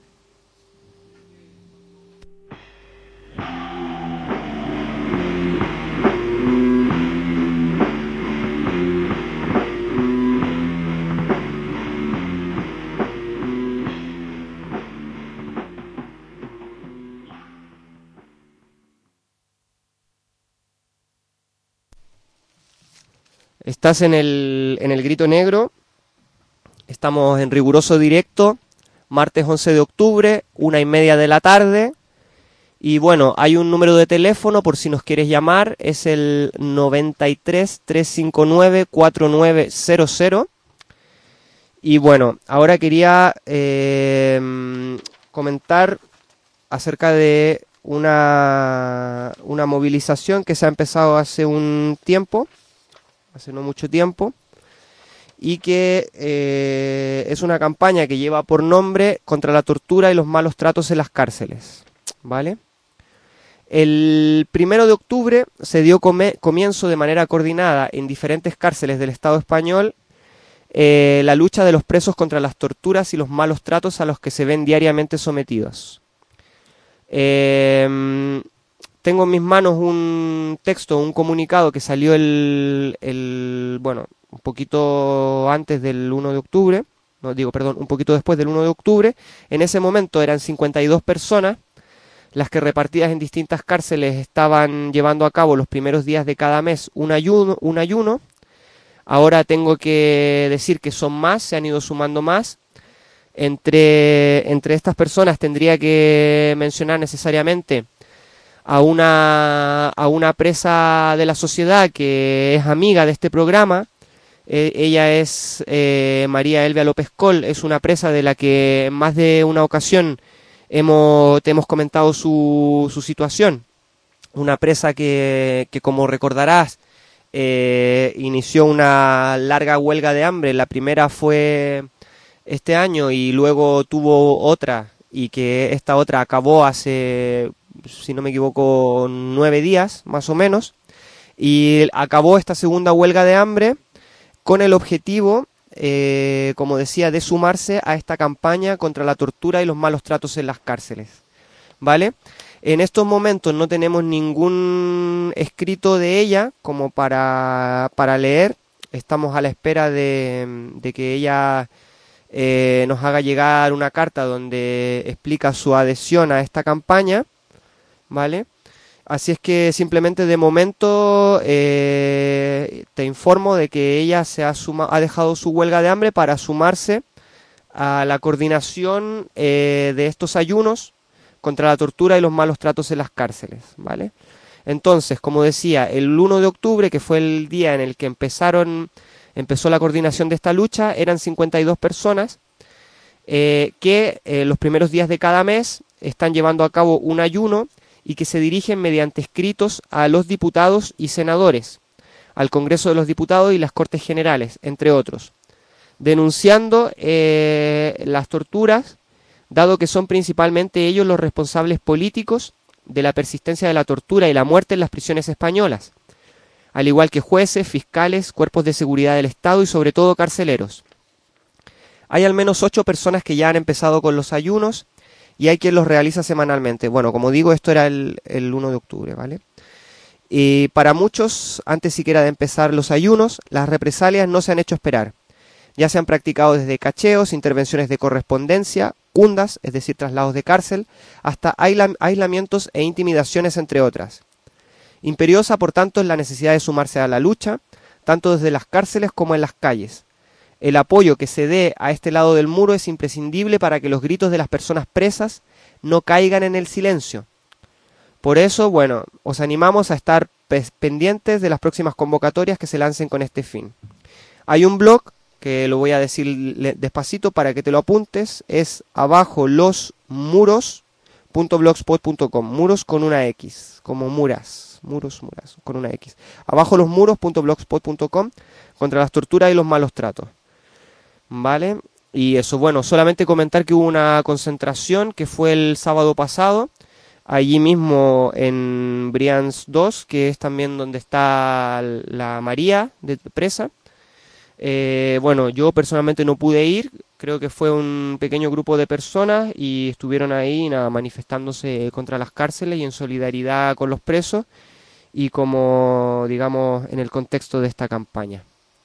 Estás en el Grito Negro, estamos en riguroso directo, martes 11 de octubre, 1:30 de la tarde, y bueno, hay un número de teléfono por si nos quieres llamar, es el 93 359 4900, y bueno, ahora quería comentar acerca de una movilización que se ha empezado hace un tiempo, hace no mucho tiempo, y que es una campaña que lleva por nombre contra la tortura y los malos tratos en las cárceles, ¿vale? El 1 de octubre se dio comienzo de manera coordinada en diferentes cárceles del Estado español la lucha de los presos contra las torturas y los malos tratos a los que se ven diariamente sometidos. Tengo en mis manos un texto, un comunicado que salió bueno, un poquito antes del 1 de octubre, un poquito después del 1 de octubre. En ese momento eran 52 personas las que repartidas en distintas cárceles estaban llevando a cabo los primeros días de cada mes un ayuno. Ahora tengo que decir que son más, se han ido sumando más. Entre estas personas tendría que mencionar necesariamente a una presa de la sociedad que es amiga de este programa. Ella es María Elvia López Col, es una presa de la que en más de una ocasión te hemos comentado su situación. Una presa que como recordarás, inició una larga huelga de hambre. La primera fue este año y luego tuvo otra, y que esta otra acabó hace, si no me equivoco, 9 días más o menos, y acabó esta segunda huelga de hambre con el objetivo, como decía, de sumarse a esta campaña contra la tortura y los malos tratos en las cárceles, ¿vale? En estos momentos no tenemos ningún escrito de ella como para leer. Estamos a la espera de que ella nos haga llegar una carta donde explica su adhesión a esta campaña, ¿vale? Así es que simplemente de momento te informo de que ella ha dejado su huelga de hambre para sumarse a la coordinación de estos ayunos contra la tortura y los malos tratos en las cárceles, ¿vale? Entonces, como decía, el 1 de octubre, que fue el día en el que empezó la coordinación de esta lucha, eran 52 personas que los primeros días de cada mes están llevando a cabo un ayuno y que se dirigen mediante escritos a los diputados y senadores al Congreso de los Diputados y las Cortes Generales, entre otros, denunciando las torturas, dado que son principalmente ellos los responsables políticos de la persistencia de la tortura y la muerte en las prisiones españolas, al igual que jueces, fiscales, cuerpos de seguridad del Estado y sobre todo carceleros. Hay al menos 8 personas que ya han empezado con los ayunos y hay quien los realiza semanalmente. Bueno, como digo, esto era el 1 de octubre, ¿vale? Y para muchos, antes siquiera de empezar los ayunos, las represalias no se han hecho esperar. Ya se han practicado desde cacheos, intervenciones de correspondencia, cundas, es decir, traslados de cárcel, hasta aislamientos e intimidaciones, entre otras. Imperiosa, por tanto, es la necesidad de sumarse a la lucha, tanto desde las cárceles como en las calles. El apoyo que se dé a este lado del muro es imprescindible para que los gritos de las personas presas no caigan en el silencio. Por eso, bueno, os animamos a estar pendientes de las próximas convocatorias que se lancen con este fin. Hay un blog, que lo voy a decir despacito para que te lo apuntes, es abajoLosMuros.blogspot.com, muros con una X, como muras, muros, con una X. abajoLosMuros.blogspot.com, contra las torturas y los malos tratos. ¿Vale? Y eso, bueno, solamente comentar que hubo una concentración que fue el sábado pasado, allí mismo en Brians 2, que es también donde está la María de presa. Bueno, yo personalmente no pude ir, creo que fue un pequeño grupo de personas y estuvieron ahí manifestándose contra las cárceles y en solidaridad con los presos y como, digamos, en el contexto de esta campaña.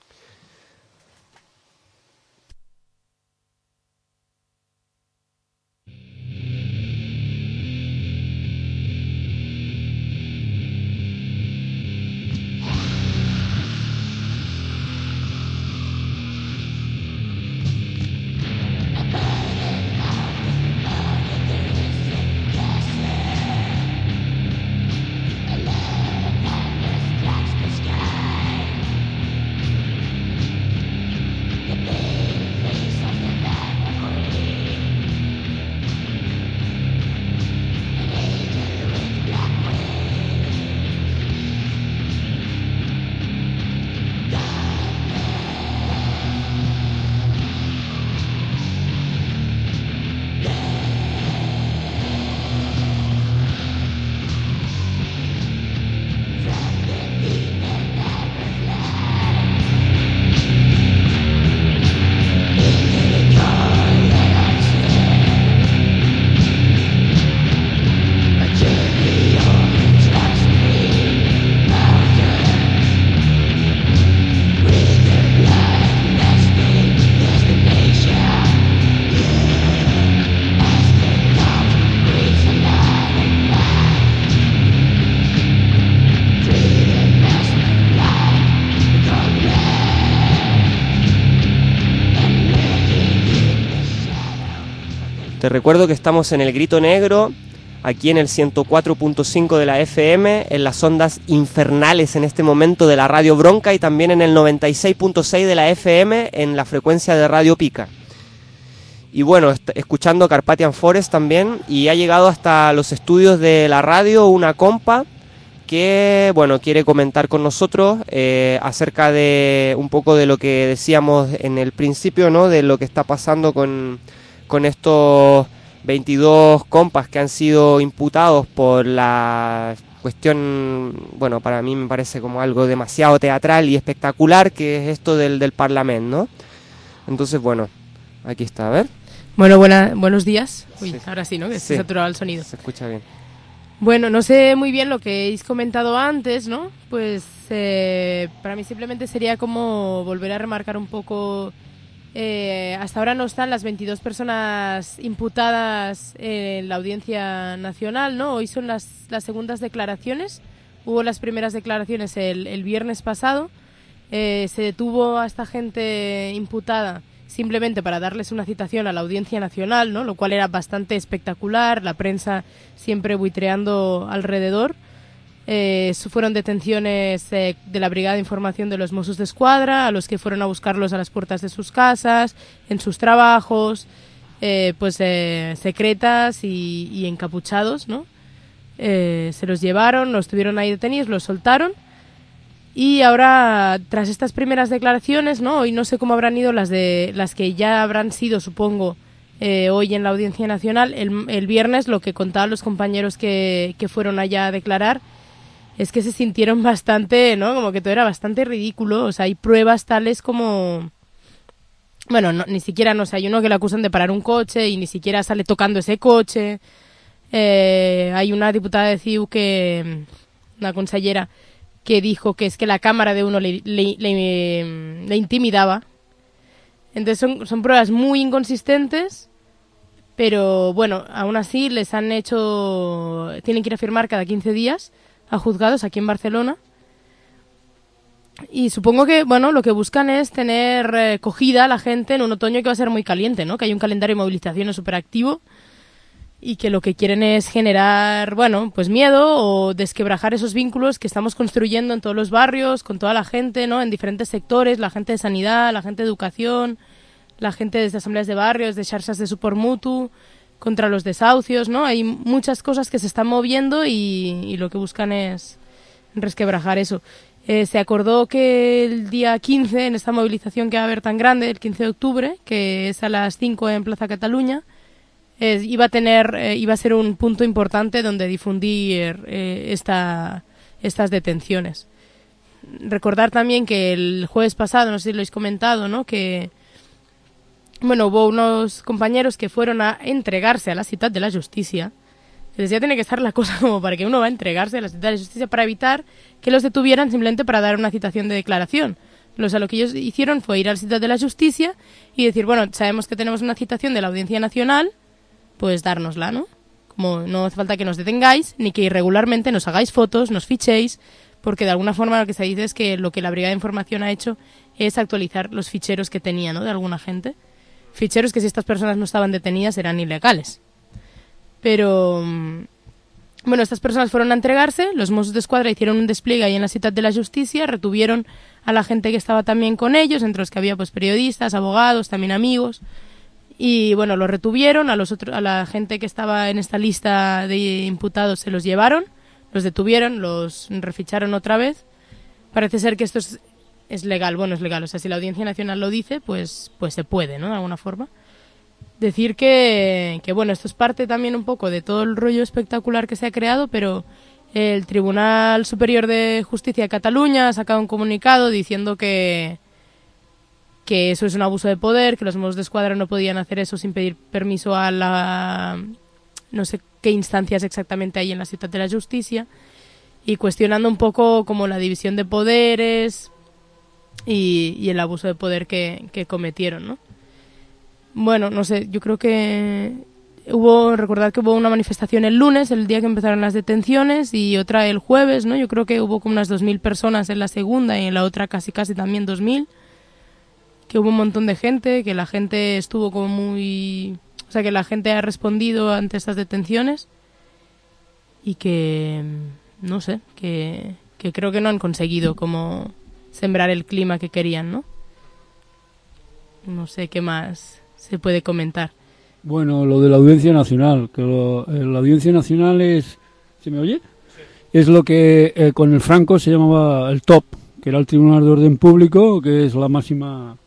Te recuerdo que estamos en el Grito Negro, aquí en el 104.5 de la FM, en las ondas infernales en este momento de la Radio Bronca y también en el 96.6 de la FM en la frecuencia de Radio Pica. Y bueno, escuchando Carpathian Forest también, y ha llegado hasta los estudios de la radio una compa que, bueno, quiere comentar con nosotros acerca de un poco de lo que decíamos en el principio, ¿no? De lo que está pasando con estos 22 compas que han sido imputados por la cuestión, bueno, para mí me parece como algo demasiado teatral y espectacular, que es esto del Parlamento, ¿no? Entonces, bueno, aquí está, a ver. Bueno, buenos días. Uy, Sí. ahora sí, ¿no? Que Sí. se saturado el sonido. Se escucha bien. Bueno, no sé muy bien lo que habéis comentado antes, ¿no? Pues para mí simplemente sería como volver a remarcar un poco. Hasta ahora no están las 22 personas imputadas en la Audiencia Nacional, ¿no? Hoy son las segundas declaraciones. Hubo las primeras declaraciones el viernes pasado. Se detuvo a esta gente imputada simplemente para darles una citación a la Audiencia Nacional, ¿no? Lo cual era bastante espectacular, la prensa siempre buitreando alrededor. Fueron detenciones de la Brigada de Información de los Mossos d'Esquadra, a los que fueron a buscarlos a las puertas de sus casas, en sus trabajos, secretas y encapuchados, ¿no? Se los llevaron, los tuvieron ahí detenidos, los soltaron Y ahora, tras estas primeras declaraciones, ¿no? Hoy no sé cómo habrán ido las que ya habrán sido, supongo, hoy en la Audiencia Nacional. El viernes lo que contaban los compañeros que fueron allá a declarar es que se sintieron bastante, ¿no? Como que todo era bastante ridículo. O sea, hay pruebas tales como... Bueno, no, ni siquiera, no sé, hay uno que le acusan de parar un coche y ni siquiera sale tocando ese coche. Hay una diputada de CiU una consellera, que dijo que es que la cámara de uno le intimidaba. Entonces son pruebas muy inconsistentes, pero bueno, aún así tienen que ir a firmar cada 15 días a juzgados aquí en Barcelona. Y supongo que, bueno, lo que buscan es tener cogida a la gente en un otoño que va a ser muy caliente, ¿no? Que hay un calendario de movilizaciones súper activo y que lo que quieren es generar, bueno, pues miedo o desquebrajar esos vínculos que estamos construyendo en todos los barrios, con toda la gente, ¿no? En diferentes sectores, la gente de sanidad, la gente de educación, la gente de asambleas de barrios, de xarxas de suport mutu, contra los desahucios, ¿no? Hay muchas cosas que se están moviendo y lo que buscan es resquebrajar eso. Se acordó que el día 15, en esta movilización que va a haber tan grande, el 15 de octubre, que es a las 5 en Plaza Cataluña, iba a ser un punto importante donde difundir estas detenciones. Recordar también que el jueves pasado, no sé si lo habéis comentado, ¿no? Que bueno, hubo unos compañeros que fueron a entregarse a la Ciutat de la Justícia. Entonces ya tiene que estar la cosa como para que uno va a entregarse a la Ciutat de la Justícia para evitar que los detuvieran simplemente para dar una citación de declaración. O sea, lo que ellos hicieron fue ir a la Ciutat de la Justícia y decir, bueno, sabemos que tenemos una citación de la Audiencia Nacional, pues dárnosla, ¿no? Como no hace falta que nos detengáis, ni que irregularmente nos hagáis fotos, nos fichéis, porque de alguna forma lo que se dice es que lo que la Brigada de Información ha hecho es actualizar los ficheros que tenía, ¿no? De alguna gente. Ficheros que si estas personas no estaban detenidas eran ilegales. Pero, bueno, estas personas fueron a entregarse, los Mossos d'Esquadra hicieron un despliegue ahí en la Ciutat de la Justícia, retuvieron a la gente que estaba también con ellos, entre los que había pues periodistas, abogados, también amigos, y bueno, los retuvieron, a la gente que estaba en esta lista de imputados se los llevaron, los detuvieron, los reficharon otra vez. Parece ser que esto es legal, bueno, es legal, o sea, si la Audiencia Nacional lo dice, pues se puede, ¿no?, de alguna forma. Decir que bueno, esto es parte también un poco de todo el rollo espectacular que se ha creado, pero el Tribunal Superior de Justicia de Cataluña ha sacado un comunicado diciendo que eso es un abuso de poder, que los Mossos d'Esquadra no podían hacer eso sin pedir permiso a no sé qué instancias exactamente hay en la Ciutat de la Justícia, y cuestionando un poco como la división de poderes y el abuso de poder que cometieron, ¿no? Bueno, no sé, yo creo que recordad que hubo una manifestación el lunes, el día que empezaron las detenciones, y otra el jueves, ¿no? Yo creo que hubo como unas 2.000 personas en la segunda y en la otra casi también 2.000, que hubo un montón de gente, que la gente estuvo como muy... O sea, que la gente ha respondido ante estas detenciones y que, no sé, que creo que no han conseguido como sembrar el clima que querían, ¿no? No sé qué más se puede comentar. Bueno, lo de la Audiencia Nacional, que la Audiencia Nacional es... ¿Se me oye? Sí. Es lo que con el Franco se llamaba el TOP, que era el Tribunal de Orden Público, que es la máxima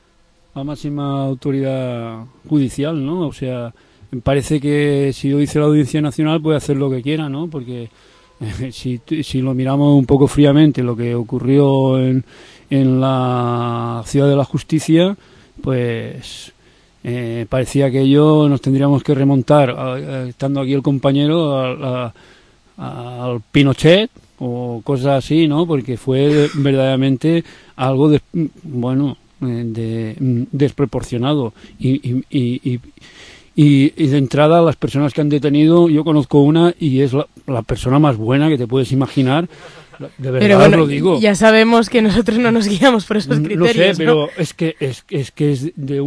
autoridad judicial, ¿no? O sea, me parece que si lo dice la Audiencia Nacional puede hacer lo que quiera, ¿no? Porque si lo miramos un poco fríamente, lo que ocurrió en la Ciudad de la Justicia, pues parecía que nos tendríamos que remontar, estando aquí el compañero, al Pinochet o cosas así, ¿no? Porque fue verdaderamente algo desproporcionado y de entrada las personas que han detenido, yo conozco una y es la persona más buena que te puedes imaginar. De verdad. Pero bueno, lo digo. Ya sabemos que nosotros no nos guiamos por esos criterios. Lo sé, ¿no? pero es que es de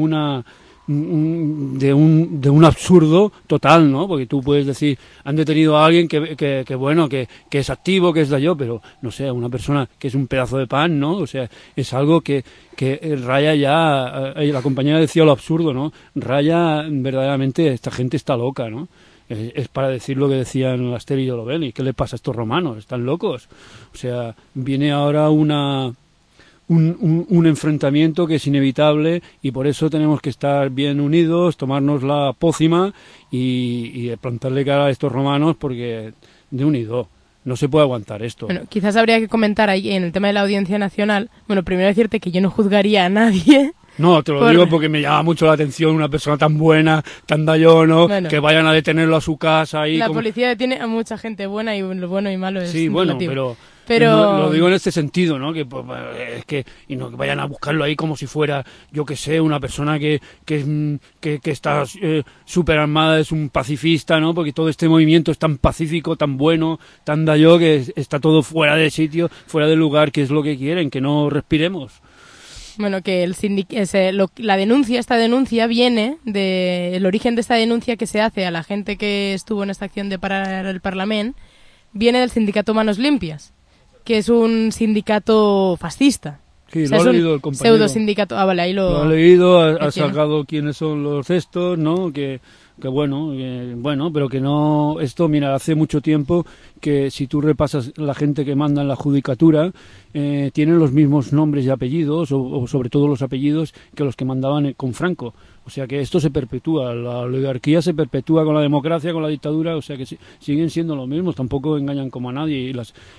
un absurdo total, ¿no? Porque tú puedes decir, han detenido a alguien que bueno, que es activo, que es de yo, pero no sé, una persona que es un pedazo de pan, ¿no? O sea, es algo que raya ya, la compañera decía lo absurdo, ¿no? Raya verdaderamente, esta gente está loca, ¿no? es para decir lo que decían Asterio y Obelix. ¿Qué le pasa a estos romanos? ¿Están locos? O sea, viene ahora un enfrentamiento que es inevitable y por eso tenemos que estar bien unidos, tomarnos la pócima y plantarle cara a estos romanos, porque de unido no se puede aguantar esto. Bueno, quizás habría que comentar ahí en el tema de la Audiencia Nacional. Bueno, primero decirte que yo no juzgaría a nadie. No, te lo digo porque me llama mucho la atención una persona tan buena, tan dayono, bueno, que vayan a detenerlo a su casa. Y la policía detiene a mucha gente buena y lo bueno y malo es sí, bueno, relativo. Pero no, lo digo en este sentido, ¿no? Que pues, es que y no que vayan a buscarlo ahí como si fuera, yo que sé, una persona que está súper armada, es un pacifista, ¿no? Porque todo este movimiento es tan pacífico, tan bueno, tan dayo, que está todo fuera de sitio, fuera de lugar, que es lo que quieren, que no respiremos. Bueno, que esta denuncia viene el origen de esta denuncia que se hace a la gente que estuvo en esta acción de parar el Parlamento, viene del sindicato Manos Limpias, que es un sindicato fascista. Sí, lo ha leído el compañero. Pseudo sindicato. Ah, vale, ahí lo ha leído, ha sacado quiénes son los estos, ¿no? Que bueno, pero que no... Esto, mira, hace mucho tiempo que si tú repasas la gente que manda en la judicatura, tienen los mismos nombres y apellidos, o sobre todo los apellidos, que los que mandaban con Franco. O sea que esto se perpetúa, la oligarquía se perpetúa con la democracia, con la dictadura, o sea que siguen siendo los mismos, tampoco engañan como a nadie.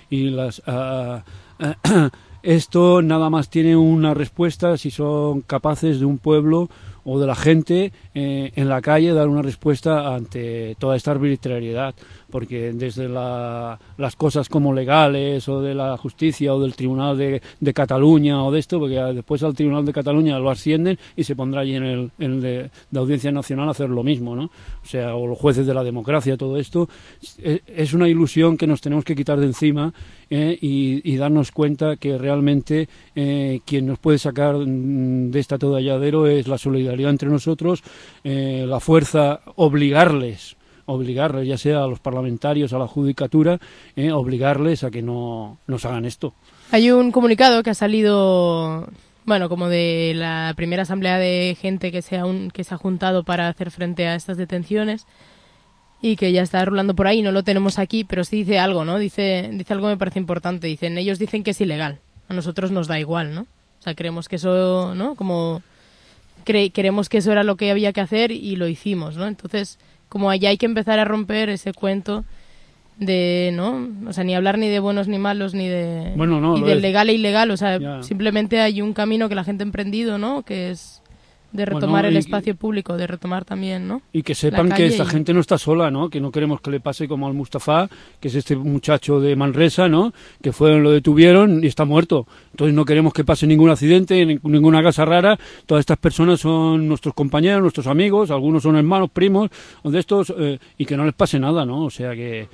Esto nada más tiene una respuesta si son capaces de un pueblo o de la gente en la calle dar una respuesta ante toda esta arbitrariedad, porque desde las cosas como legales o de la justicia o del Tribunal de Cataluña o de esto, porque después al Tribunal de Cataluña lo ascienden y se pondrá allí en el de Audiencia Nacional a hacer lo mismo, ¿no? O sea, o los jueces de la democracia, todo esto es una ilusión que nos tenemos que quitar de encima y darnos cuenta que realmente quien nos puede sacar de este atolladero es la solidaridad entre nosotros, la fuerza, obligarles, ya sea a los parlamentarios, a la judicatura, obligarles a que no nos hagan esto. Hay un comunicado que ha salido, bueno, como de la primera asamblea de gente que se ha juntado para hacer frente a estas detenciones y que ya está rulando por ahí, no lo tenemos aquí, pero sí dice algo, ¿no? Dice algo que me parece importante. Ellos dicen que es ilegal, a nosotros nos da igual, ¿no? O sea, creemos que eso, ¿no? Queremos que eso era lo que había que hacer y lo hicimos, ¿no? Entonces, como allá hay que empezar a romper ese cuento de, ¿no? O sea, ni hablar ni de buenos ni malos, ni de... Bueno, no, y del legal e ilegal, o sea, ya. Simplemente hay un camino que la gente ha emprendido, ¿no? Que es de retomar el espacio público, de retomar también, ¿no? Y que sepan que esta gente no está sola, ¿no? Que no queremos que le pase como al Mustafa, que es este muchacho de Manresa, ¿no? Que lo detuvieron y está muerto. Entonces no queremos que pase ningún accidente, ninguna cosa rara. Todas estas personas son nuestros compañeros, nuestros amigos, algunos son hermanos, primos, de estos, y que no les pase nada, ¿no? O sea que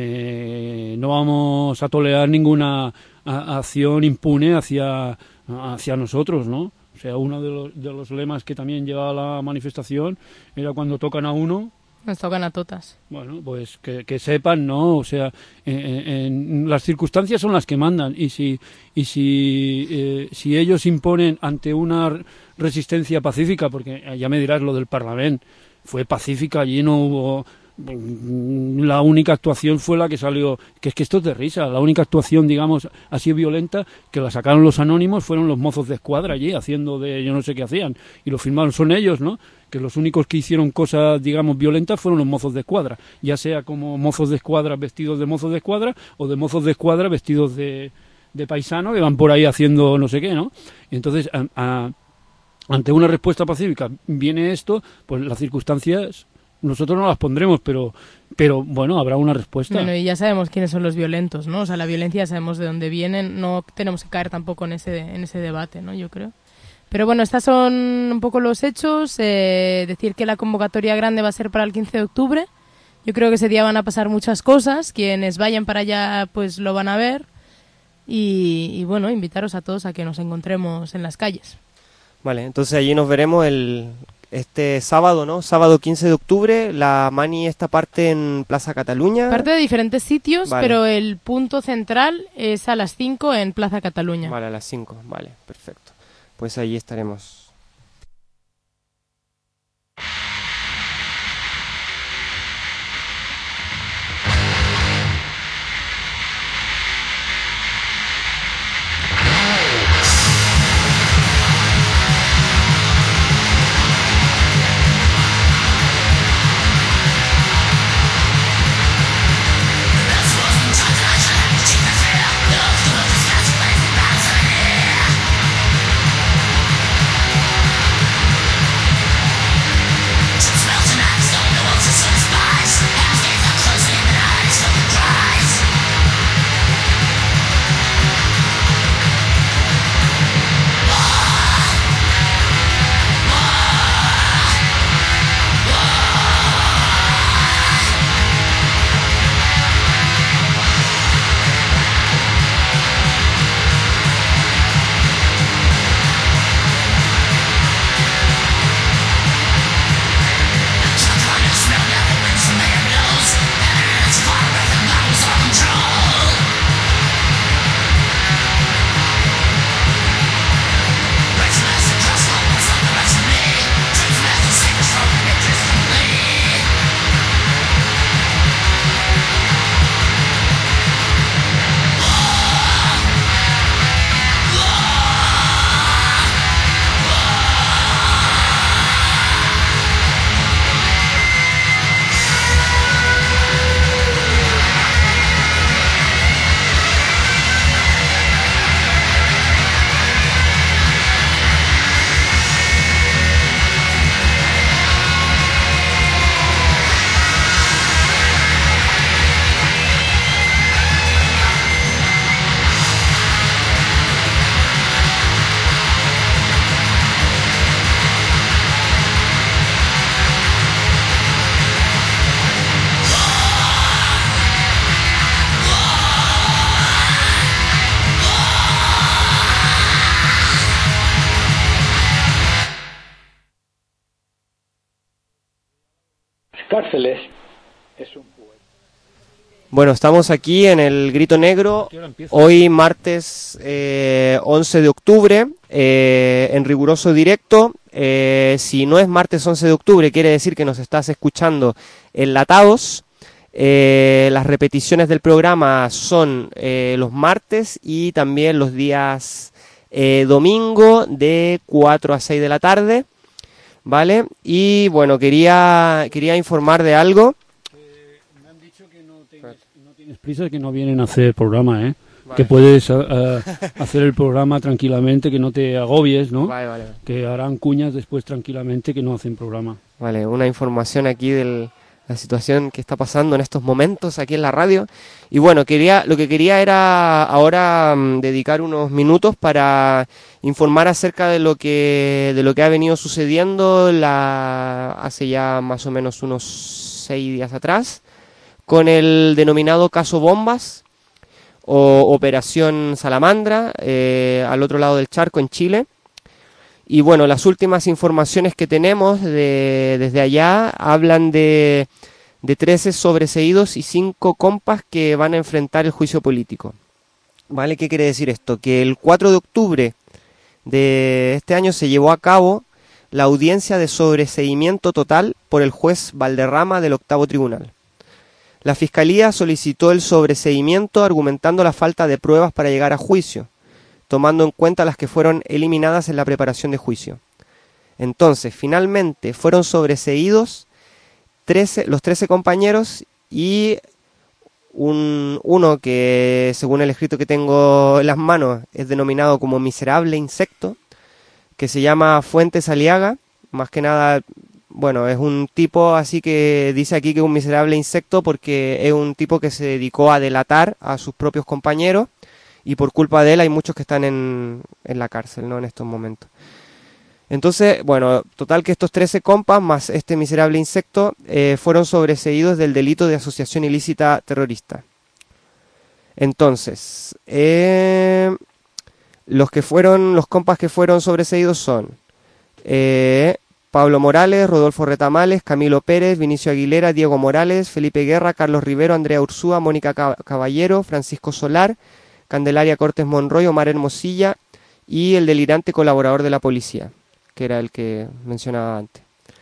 no vamos a tolerar ninguna acción impune hacia nosotros, ¿no? O sea, uno de los lemas que también llevaba la manifestación era cuando tocan a uno... Nos tocan a todas. Bueno, pues que sepan, ¿no? O sea, las circunstancias son las que mandan y si ellos imponen ante una resistencia pacífica, porque ya me dirás lo del Parlamento, fue pacífica, allí no hubo... La única actuación fue la que salió, que es que esto es de risa, la única actuación, digamos, así violenta que la sacaron los anónimos fueron los mozos de escuadra allí, haciendo de yo no sé qué hacían, y lo firmaron, son ellos, ¿no? Que los únicos que hicieron cosas, digamos, violentas fueron los mozos de escuadra, ya sea como mozos de escuadra vestidos de mozos de escuadra o de mozos de escuadra vestidos de paisano que van por ahí haciendo no sé qué, ¿no? Y entonces, ante una respuesta pacífica viene esto, pues las circunstancias... Nosotros no las pondremos, pero bueno, habrá una respuesta. Bueno, y ya sabemos quiénes son los violentos, ¿no? O sea, la violencia sabemos de dónde vienen, no tenemos que caer tampoco en ese debate, ¿no? Yo creo. Pero bueno, estos son un poco los hechos. Decir que la convocatoria grande va a ser para el 15 de octubre. Yo creo que ese día van a pasar muchas cosas. Quienes vayan para allá, pues lo van a ver. Y bueno, invitaros a todos a que nos encontremos en las calles. Vale, entonces allí nos veremos este sábado, ¿no? Sábado 15 de octubre, la Mani esta parte en Plaza Cataluña. Parte de diferentes sitios, vale. Pero el punto central es a las 5 en Plaza Cataluña. Vale, a las 5, vale, perfecto. Pues allí estaremos. cárceles es un... Bueno, estamos aquí en el Grito Negro, hoy martes 11 de octubre, en riguroso directo. Si no es martes 11 de octubre, quiere decir que nos estás escuchando enlatados. Las repeticiones del programa son los martes y también los días domingo de 4 a 6 de la tarde, ¿vale? Y bueno, quería informar de algo. Tienes prisa, que no vienen a hacer programa, ¿eh? Vale. Que puedes hacer el programa tranquilamente, que no te agobies, ¿no? Vale. Que harán cuñas después tranquilamente, que no hacen programa. Vale, una información aquí de la situación que está pasando en estos momentos aquí en la radio. Y bueno, lo que quería era ahora dedicar unos minutos para informar acerca de lo que ha venido sucediendo hace ya más o menos unos 6 días atrás, con el denominado caso Bombas o Operación Salamandra, al otro lado del charco, en Chile. Y bueno, las últimas informaciones que tenemos desde allá hablan de 13 sobreseídos y 5 compas que van a enfrentar el juicio político. ¿Vale? ¿Qué quiere decir esto? Que el 4 de octubre de este año se llevó a cabo la audiencia de sobreseimiento total por el juez Valderrama del octavo tribunal. La Fiscalía solicitó el sobreseimiento argumentando la falta de pruebas para llegar a juicio, tomando en cuenta las que fueron eliminadas en la preparación de juicio. Entonces, finalmente fueron sobreseídos los 13 compañeros y uno que, según el escrito que tengo en las manos, es denominado como miserable insecto, que se llama Fuentes Aliaga. Más que nada, bueno, es un tipo así que dice aquí que es un miserable insecto porque es un tipo que se dedicó a delatar a sus propios compañeros y por culpa de él hay muchos que están en la cárcel, ¿no? En estos momentos. Entonces, bueno, total que estos 13 compas más este miserable insecto fueron sobreseídos del delito de asociación ilícita terrorista. Entonces, los compas que fueron sobreseídos son Pablo Morales, Rodolfo Retamales, Camilo Pérez, Vinicio Aguilera, Diego Morales, Felipe Guerra, Carlos Rivero, Andrea Ursúa, Mónica Caballero, Francisco Solar, Candelaria Cortés Monroy, Omar Hermosilla y el delirante colaborador de la policía, que era el que mencionaba antes.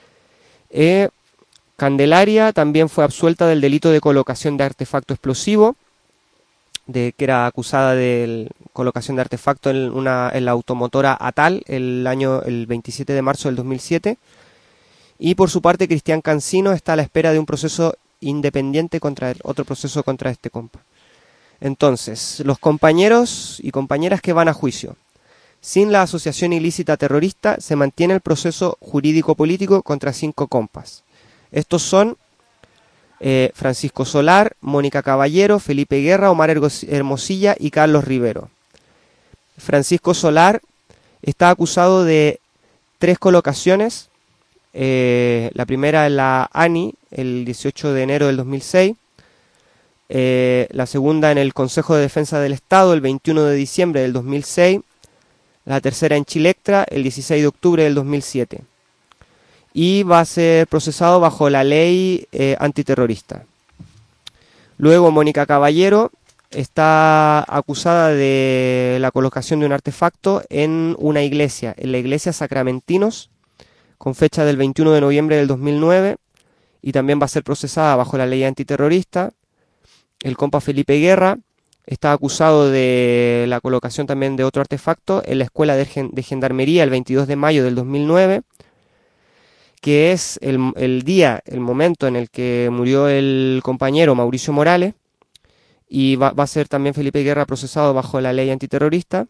Candelaria también fue absuelta del delito de colocación de artefacto explosivo, que era acusada de colocación de artefacto en la automotora Atal el 27 de marzo del 2007. Y por su parte, Cristian Cancino está a la espera de un proceso independiente otro proceso contra este compa. Entonces, los compañeros y compañeras que van a juicio. Sin la asociación ilícita terrorista, se mantiene el proceso jurídico-político contra 5 compas. Estos son Francisco Solar, Mónica Caballero, Felipe Guerra, Omar Hermosilla y Carlos Rivero. Francisco Solar está acusado de 3 colocaciones. La primera en la ANI, el 18 de enero del 2006. La segunda en el Consejo de Defensa del Estado, el 21 de diciembre del 2006. La tercera en Chilectra, el 16 de octubre del 2007. Y va a ser procesado bajo la ley antiterrorista. Luego, Mónica Caballero está acusada de la colocación de un artefacto en una iglesia, en la iglesia Sacramentinos, con fecha del 21 de noviembre del 2009, y también va a ser procesada bajo la ley antiterrorista. El compa Felipe Guerra está acusado de la colocación también de otro artefacto en la escuela de Gendarmería el 22 de mayo del 2009, que es el momento en el que murió el compañero Mauricio Morales, y va a ser también Felipe Guerra procesado bajo la ley antiterrorista.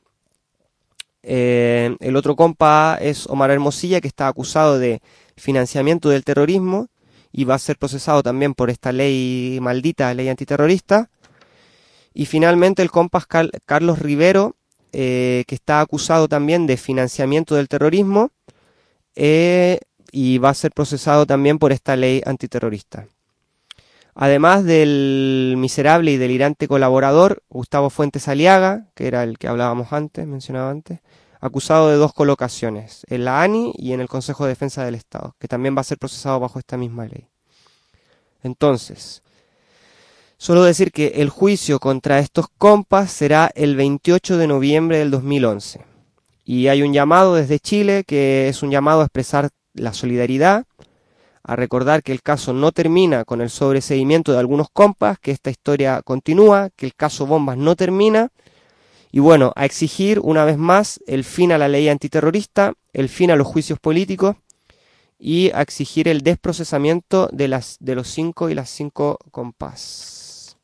El otro compa es Omar Hermosilla, que está acusado de financiamiento del terrorismo y va a ser procesado también por esta ley maldita, ley antiterrorista. Y finalmente el compa Carlos Rivero, que está acusado también de financiamiento del terrorismo y va a ser procesado también por esta ley antiterrorista. Además del miserable y delirante colaborador Gustavo Fuentes Aliaga, que era el que mencionaba antes, acusado de 2 colocaciones, en la ANI y en el Consejo de Defensa del Estado, que también va a ser procesado bajo esta misma ley. Entonces, solo decir que el juicio contra estos compas será el 28 de noviembre del 2011. Y hay un llamado desde Chile, que es un llamado a expresar la solidaridad, a recordar que el caso no termina con el sobreseimiento de algunos compas, que esta historia continúa, que el caso Bombas no termina, y bueno, a exigir una vez más el fin a la ley antiterrorista, el fin a los juicios políticos, y a exigir el desprocesamiento de los 5 y las 5 compas.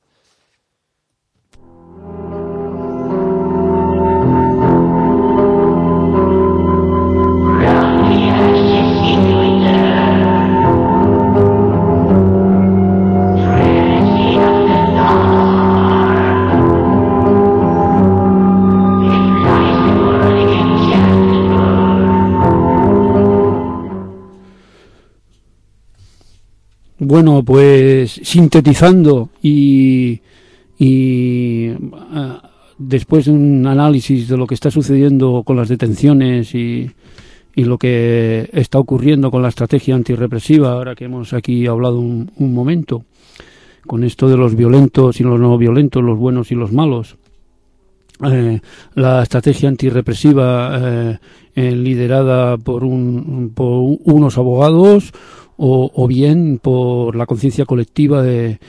Bueno, pues sintetizando y después de un análisis de lo que está sucediendo con las detenciones y lo que está ocurriendo con la estrategia antirrepresiva, ahora que hemos aquí hablado un momento, con esto de los violentos y los no violentos, los buenos y los malos, la estrategia antirrepresiva liderada por unos abogados, o bien por la conciencia colectiva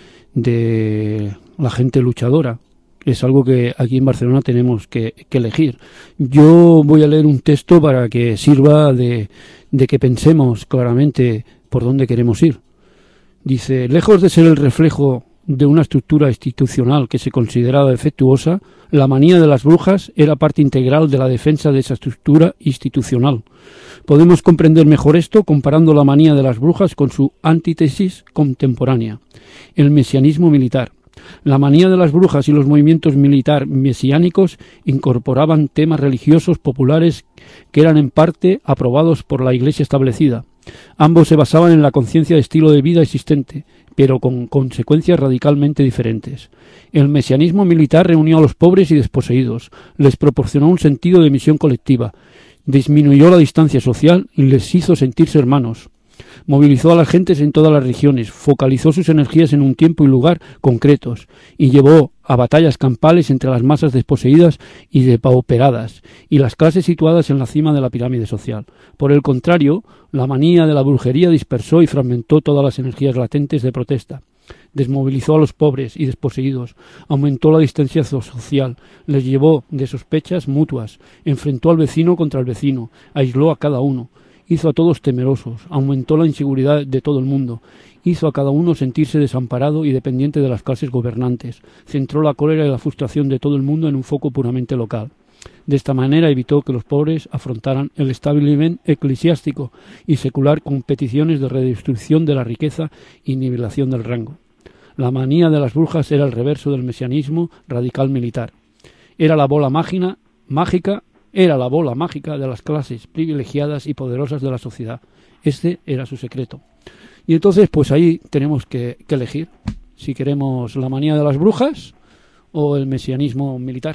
de la gente luchadora. Es algo que aquí en Barcelona tenemos que elegir. Yo voy a leer un texto para que sirva de que pensemos claramente por dónde queremos ir. Dice: lejos de ser el reflejo de una estructura institucional que se consideraba defectuosa, la manía de las brujas era parte integral de la defensa de esa estructura institucional. Podemos comprender mejor esto comparando la manía de las brujas con su antítesis contemporánea, el mesianismo militar. La manía de las brujas y los movimientos militar mesiánicos incorporaban temas religiosos populares que eran en parte aprobados por la Iglesia establecida. Ambos se basaban en la conciencia de estilo de vida existente, pero con consecuencias radicalmente diferentes. El mesianismo militar reunió a los pobres y desposeídos, les proporcionó un sentido de misión colectiva, disminuyó la distancia social y les hizo sentirse hermanos. Movilizó a las gentes en todas las regiones, focalizó sus energías en un tiempo y lugar concretos y llevó a batallas campales entre las masas desposeídas y depauperadas y las clases situadas en la cima de la pirámide social. Por el contrario, la manía de la brujería dispersó y fragmentó todas las energías latentes de protesta. Desmovilizó a los pobres y desposeídos, aumentó la distancia social, les llevó de sospechas mutuas, enfrentó al vecino contra el vecino, aisló a cada uno, hizo a todos temerosos, aumentó la inseguridad de todo el mundo, hizo a cada uno sentirse desamparado y dependiente de las clases gobernantes, centró la cólera y la frustración de todo el mundo en un foco puramente local. De esta manera evitó que los pobres afrontaran el establishment eclesiástico y secular con peticiones de redistribución de la riqueza y nivelación del rango. La manía de las brujas era el reverso del mesianismo radical militar. Era la bola mágica de las clases privilegiadas y poderosas de la sociedad. Este era su secreto. Y entonces, pues ahí tenemos que elegir si queremos la manía de las brujas o el mesianismo militar.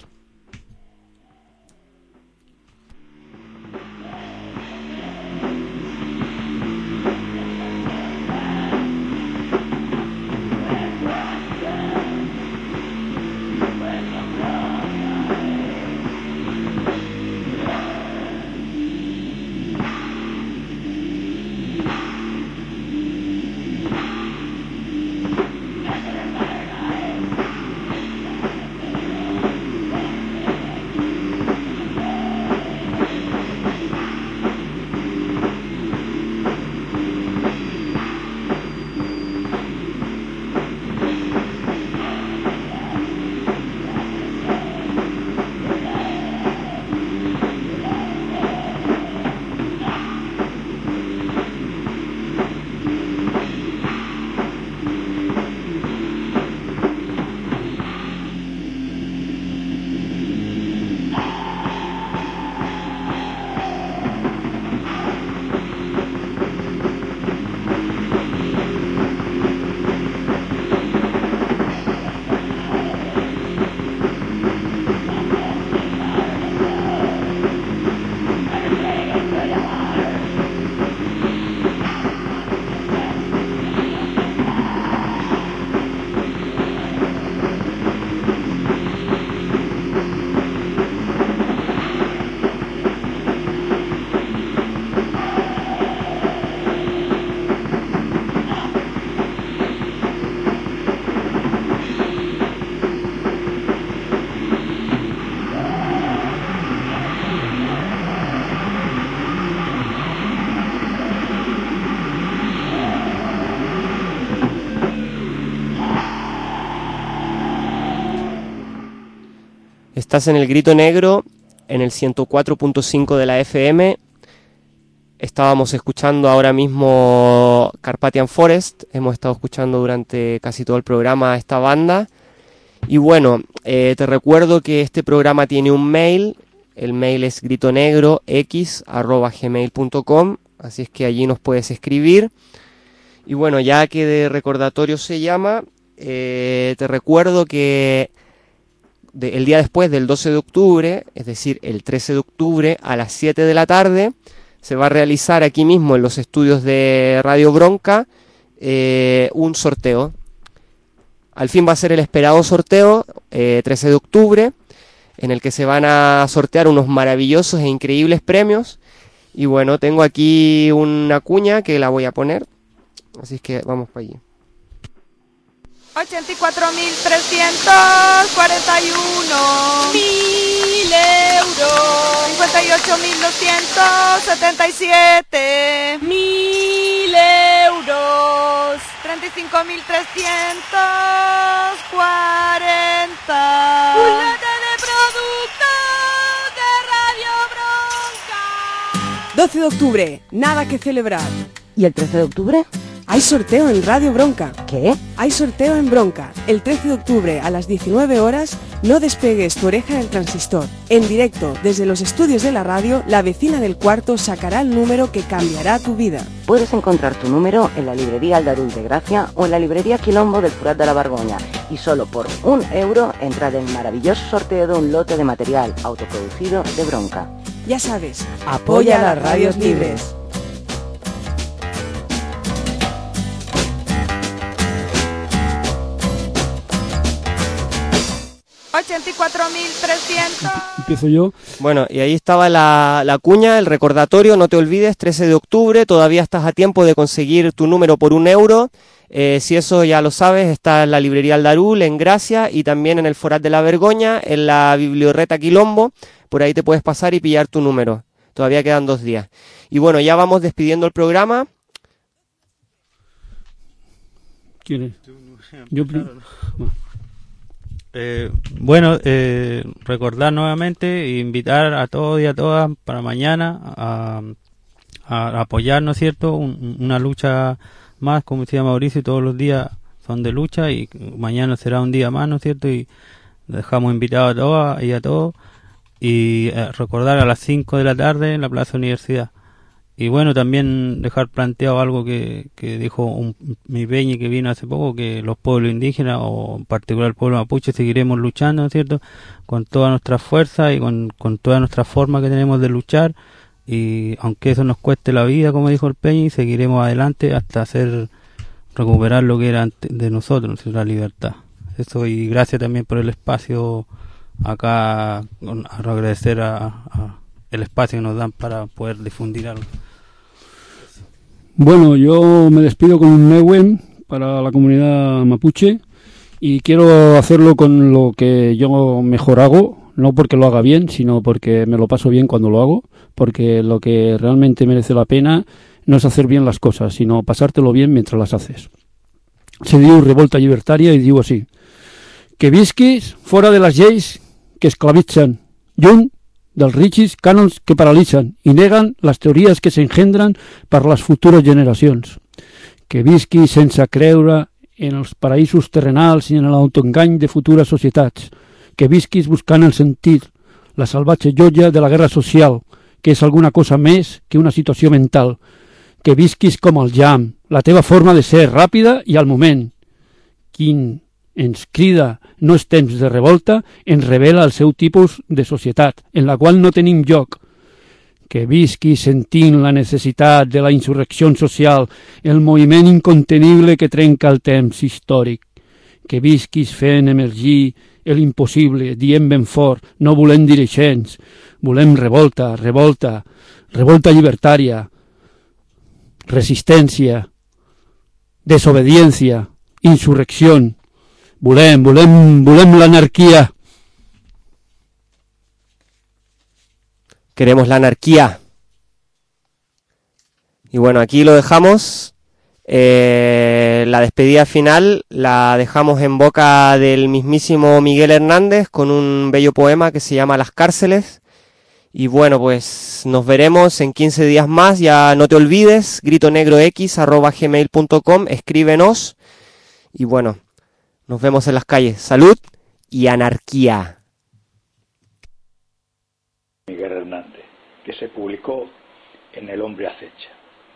Estás en el Grito Negro, en el 104.5 de la FM. Estábamos escuchando ahora mismo Carpathian Forest. Hemos estado escuchando durante casi todo el programa a esta banda. Y bueno, te recuerdo que este programa tiene un mail. El mail es gritonegrox@gmail.com. Así es que allí nos puedes escribir. Y bueno, ya que de recordatorio se llama, te recuerdo que el día después del 12 de octubre, es decir, el 13 de octubre a las 7 de la tarde, se va a realizar aquí mismo en los estudios de Radio Bronca un sorteo. Al fin va a ser el esperado sorteo, 13 de octubre, en el que se van a sortear unos maravillosos e increíbles premios. Y bueno, tengo aquí una cuña que la voy a poner. Así es que vamos para allí. 84.341 1000 euros. 58.277 1000 euros. 35.340. Un lote de productos de Radio Bronca. 12 de octubre, nada que celebrar. ¿Y el 13 de octubre? Hay sorteo en Radio Bronca. ¿Qué? Hay sorteo en Bronca. El 13 de octubre a las 19 horas, no despegues tu oreja del transistor. En directo, desde los estudios de la radio, la vecina del cuarto sacará el número que cambiará tu vida. Puedes encontrar tu número en la librería Aldarul de Gracia o en la librería Quilombo del Furat de la Bargoña. Y solo por €1 entrar en el maravilloso sorteo de un lote de material autoproducido de Bronca. Ya sabes, apoya las radios libres. 84.300. Empiezo yo. Bueno, y ahí estaba la cuña, el recordatorio, no te olvides, 13 de octubre, todavía estás a tiempo de conseguir tu número por €1. Si eso ya lo sabes, está en la librería Aldarul, en Gracia, y también en el Forat de la Vergoña, en la bibliorreta Quilombo. Por ahí te puedes pasar y pillar tu número. Todavía quedan 2 días. Y bueno, ya vamos despidiendo el programa. ¿Quién es? Yo Bueno, recordar nuevamente e invitar a todos y a todas para mañana a apoyar, ¿no es cierto?, una lucha más, como decía Mauricio, todos los días son de lucha y mañana será un día más, ¿no es cierto?, y dejamos invitados a todas y a todos, y recordar a las 5 de la tarde en la Plaza Universidad. Y bueno, también dejar planteado algo que dijo mi peñi que vino hace poco, que los pueblos indígenas, o en particular el pueblo mapuche, seguiremos luchando, ¿no es cierto?, con toda nuestra fuerza y con toda nuestra forma que tenemos de luchar, y aunque eso nos cueste la vida, como dijo el peñi, seguiremos adelante hasta recuperar lo que era de nosotros, la libertad. Eso, y gracias también por el espacio acá, a agradecer a el espacio que nos dan para poder difundir algo. Bueno, yo me despido con un Nehuen para la comunidad mapuche y quiero hacerlo con lo que yo mejor hago, no porque lo haga bien, sino porque me lo paso bien cuando lo hago, porque lo que realmente merece la pena no es hacer bien las cosas, sino pasártelo bien mientras las haces. Se diu revolta llibertària i diu així: que visquis fora de les lleis que esclavitzen, lluny dels rígids cànons que paralitzen i neguen les teories que s'engendren per les futures generacions. Que visqui sense creure en els paraïsos terrenals i en l'autoengany de futures societats. Que visquis buscant el sentit, la salvatge joia de la guerra social, que és alguna cosa més que una situació mental. Que visquis com el llamp, la teva forma de ser ràpida i al moment. Quin ens crida no és temps de revolta, ens revela el seu tipus de societat, en la qual no tenim lloc. Que visqui sentint la necessitat de la insurrecció social, el moviment incontenible que trenca el temps històric. Que visquis fent emergir l'impossible, dient ben fort, no volem dirigents, volem revolta, revolta, revolta llibertària, resistència, desobediència, insurrecció. Volem la anarquía. Queremos la anarquía. Y bueno, aquí lo dejamos. La despedida final la dejamos en boca del mismísimo Miguel Hernández con un bello poema que se llama Las cárceles. Y bueno, pues nos veremos en 15 días más. Ya no te olvides, gritonegrox@gmail.com, escríbenos. Y bueno, nos vemos en las calles. Salud y anarquía. Miguel Hernández, que se publicó en El Hombre Acecha.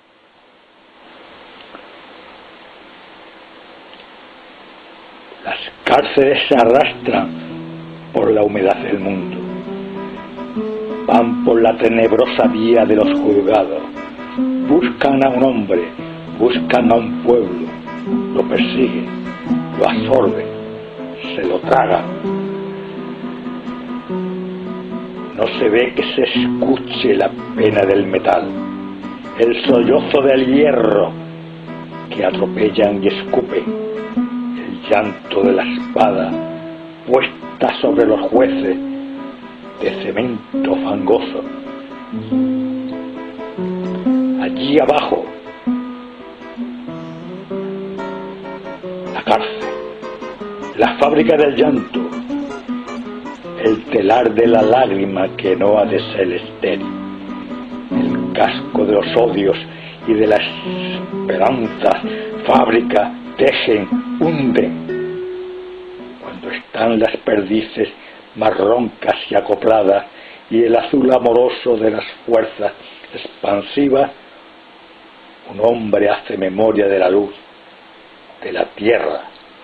Las cárceles se arrastran por la humedad del mundo, van por la tenebrosa vía de los juzgados, buscan a un hombre, buscan a un pueblo, lo persiguen, lo absorben, se lo tragan. No se ve que se escuche la pena del metal, el sollozo del hierro que atropellan y escupen, llanto de la espada puesta sobre los jueces de cemento fangoso. Allí abajo, la cárcel, la fábrica del llanto, el telar de la lágrima que no ha de ser estéril, el casco de los odios y de las esperanzas, fábrica, tejen, hunden. Cuando están las perdices más roncas y acopladas y el azul amoroso de las fuerzas expansivas, un hombre hace memoria de la luz, de la tierra.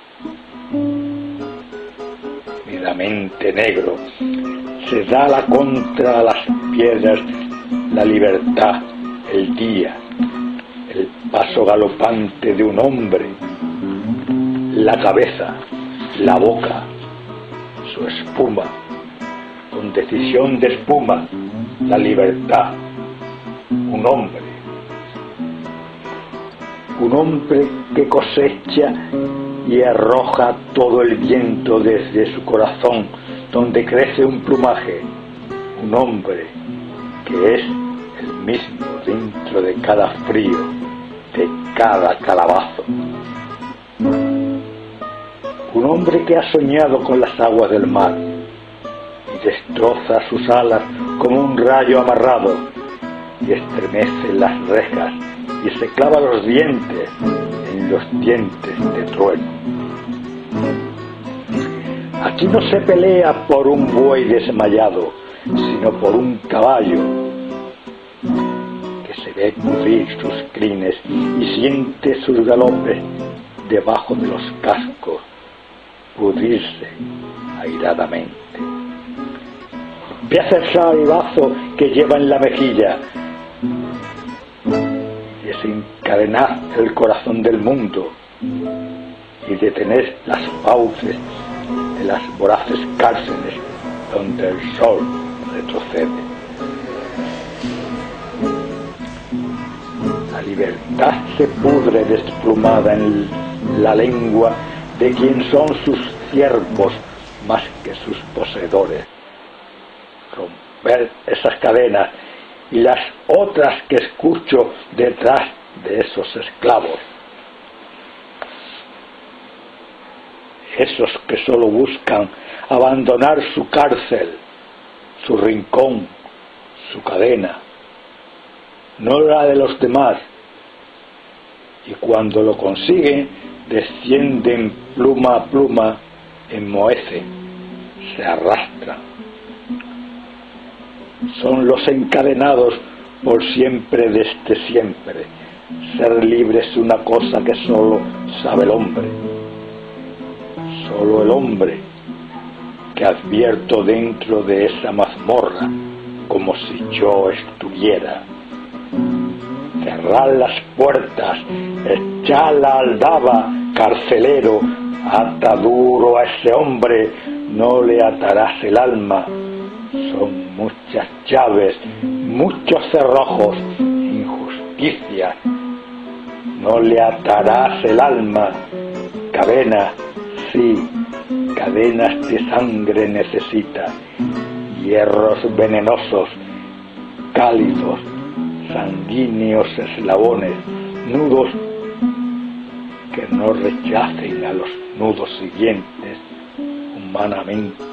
Vividamente negro, se da la contra a las piedras, la libertad, el día, el paso galopante de un hombre, la cabeza, la boca, su espuma, con decisión de espuma, la libertad, un hombre que cosecha y arroja todo el viento desde su corazón, donde crece un plumaje, un hombre que es el mismo dentro de cada frío, de cada calabazo. Un hombre que ha soñado con las aguas del mar y destroza sus alas como un rayo amarrado y estremece las rejas y se clava los dientes en los dientes de trueno. Aquí no se pelea por un buey desmayado, sino por un caballo que se ve pudrir sus crines y siente sus galopes debajo de los cascos pudrirse airadamente. Ve a hacer salivazo que lleva en la mejilla y desencadenar el corazón del mundo y detener las fauces de las voraces cárceles donde el sol retrocede. La libertad se pudre desplumada en la lengua de quien son sus siervos más que sus poseedores. Romper esas cadenas y las otras que escucho detrás de esos esclavos. Esos que solo buscan abandonar su cárcel, su rincón, su cadena, no la de los demás, y cuando lo consiguen descienden pluma a pluma, enmohecen, se arrastran. Son los encadenados por siempre desde siempre. Ser libre es una cosa que solo sabe el hombre. Solo el hombre que advierto dentro de esa mazmorra como si yo estuviera. Cerrar las puertas, echar la aldaba, carcelero, ata duro a ese hombre, no le atarás el alma. Son muchas llaves, muchos cerrojos, injusticia, no le atarás el alma. Cadenas, sí, cadenas de sangre necesita, hierros venenosos, cálidos, sanguíneos eslabones, nudos que no rechacen a los nudos siguientes humanamente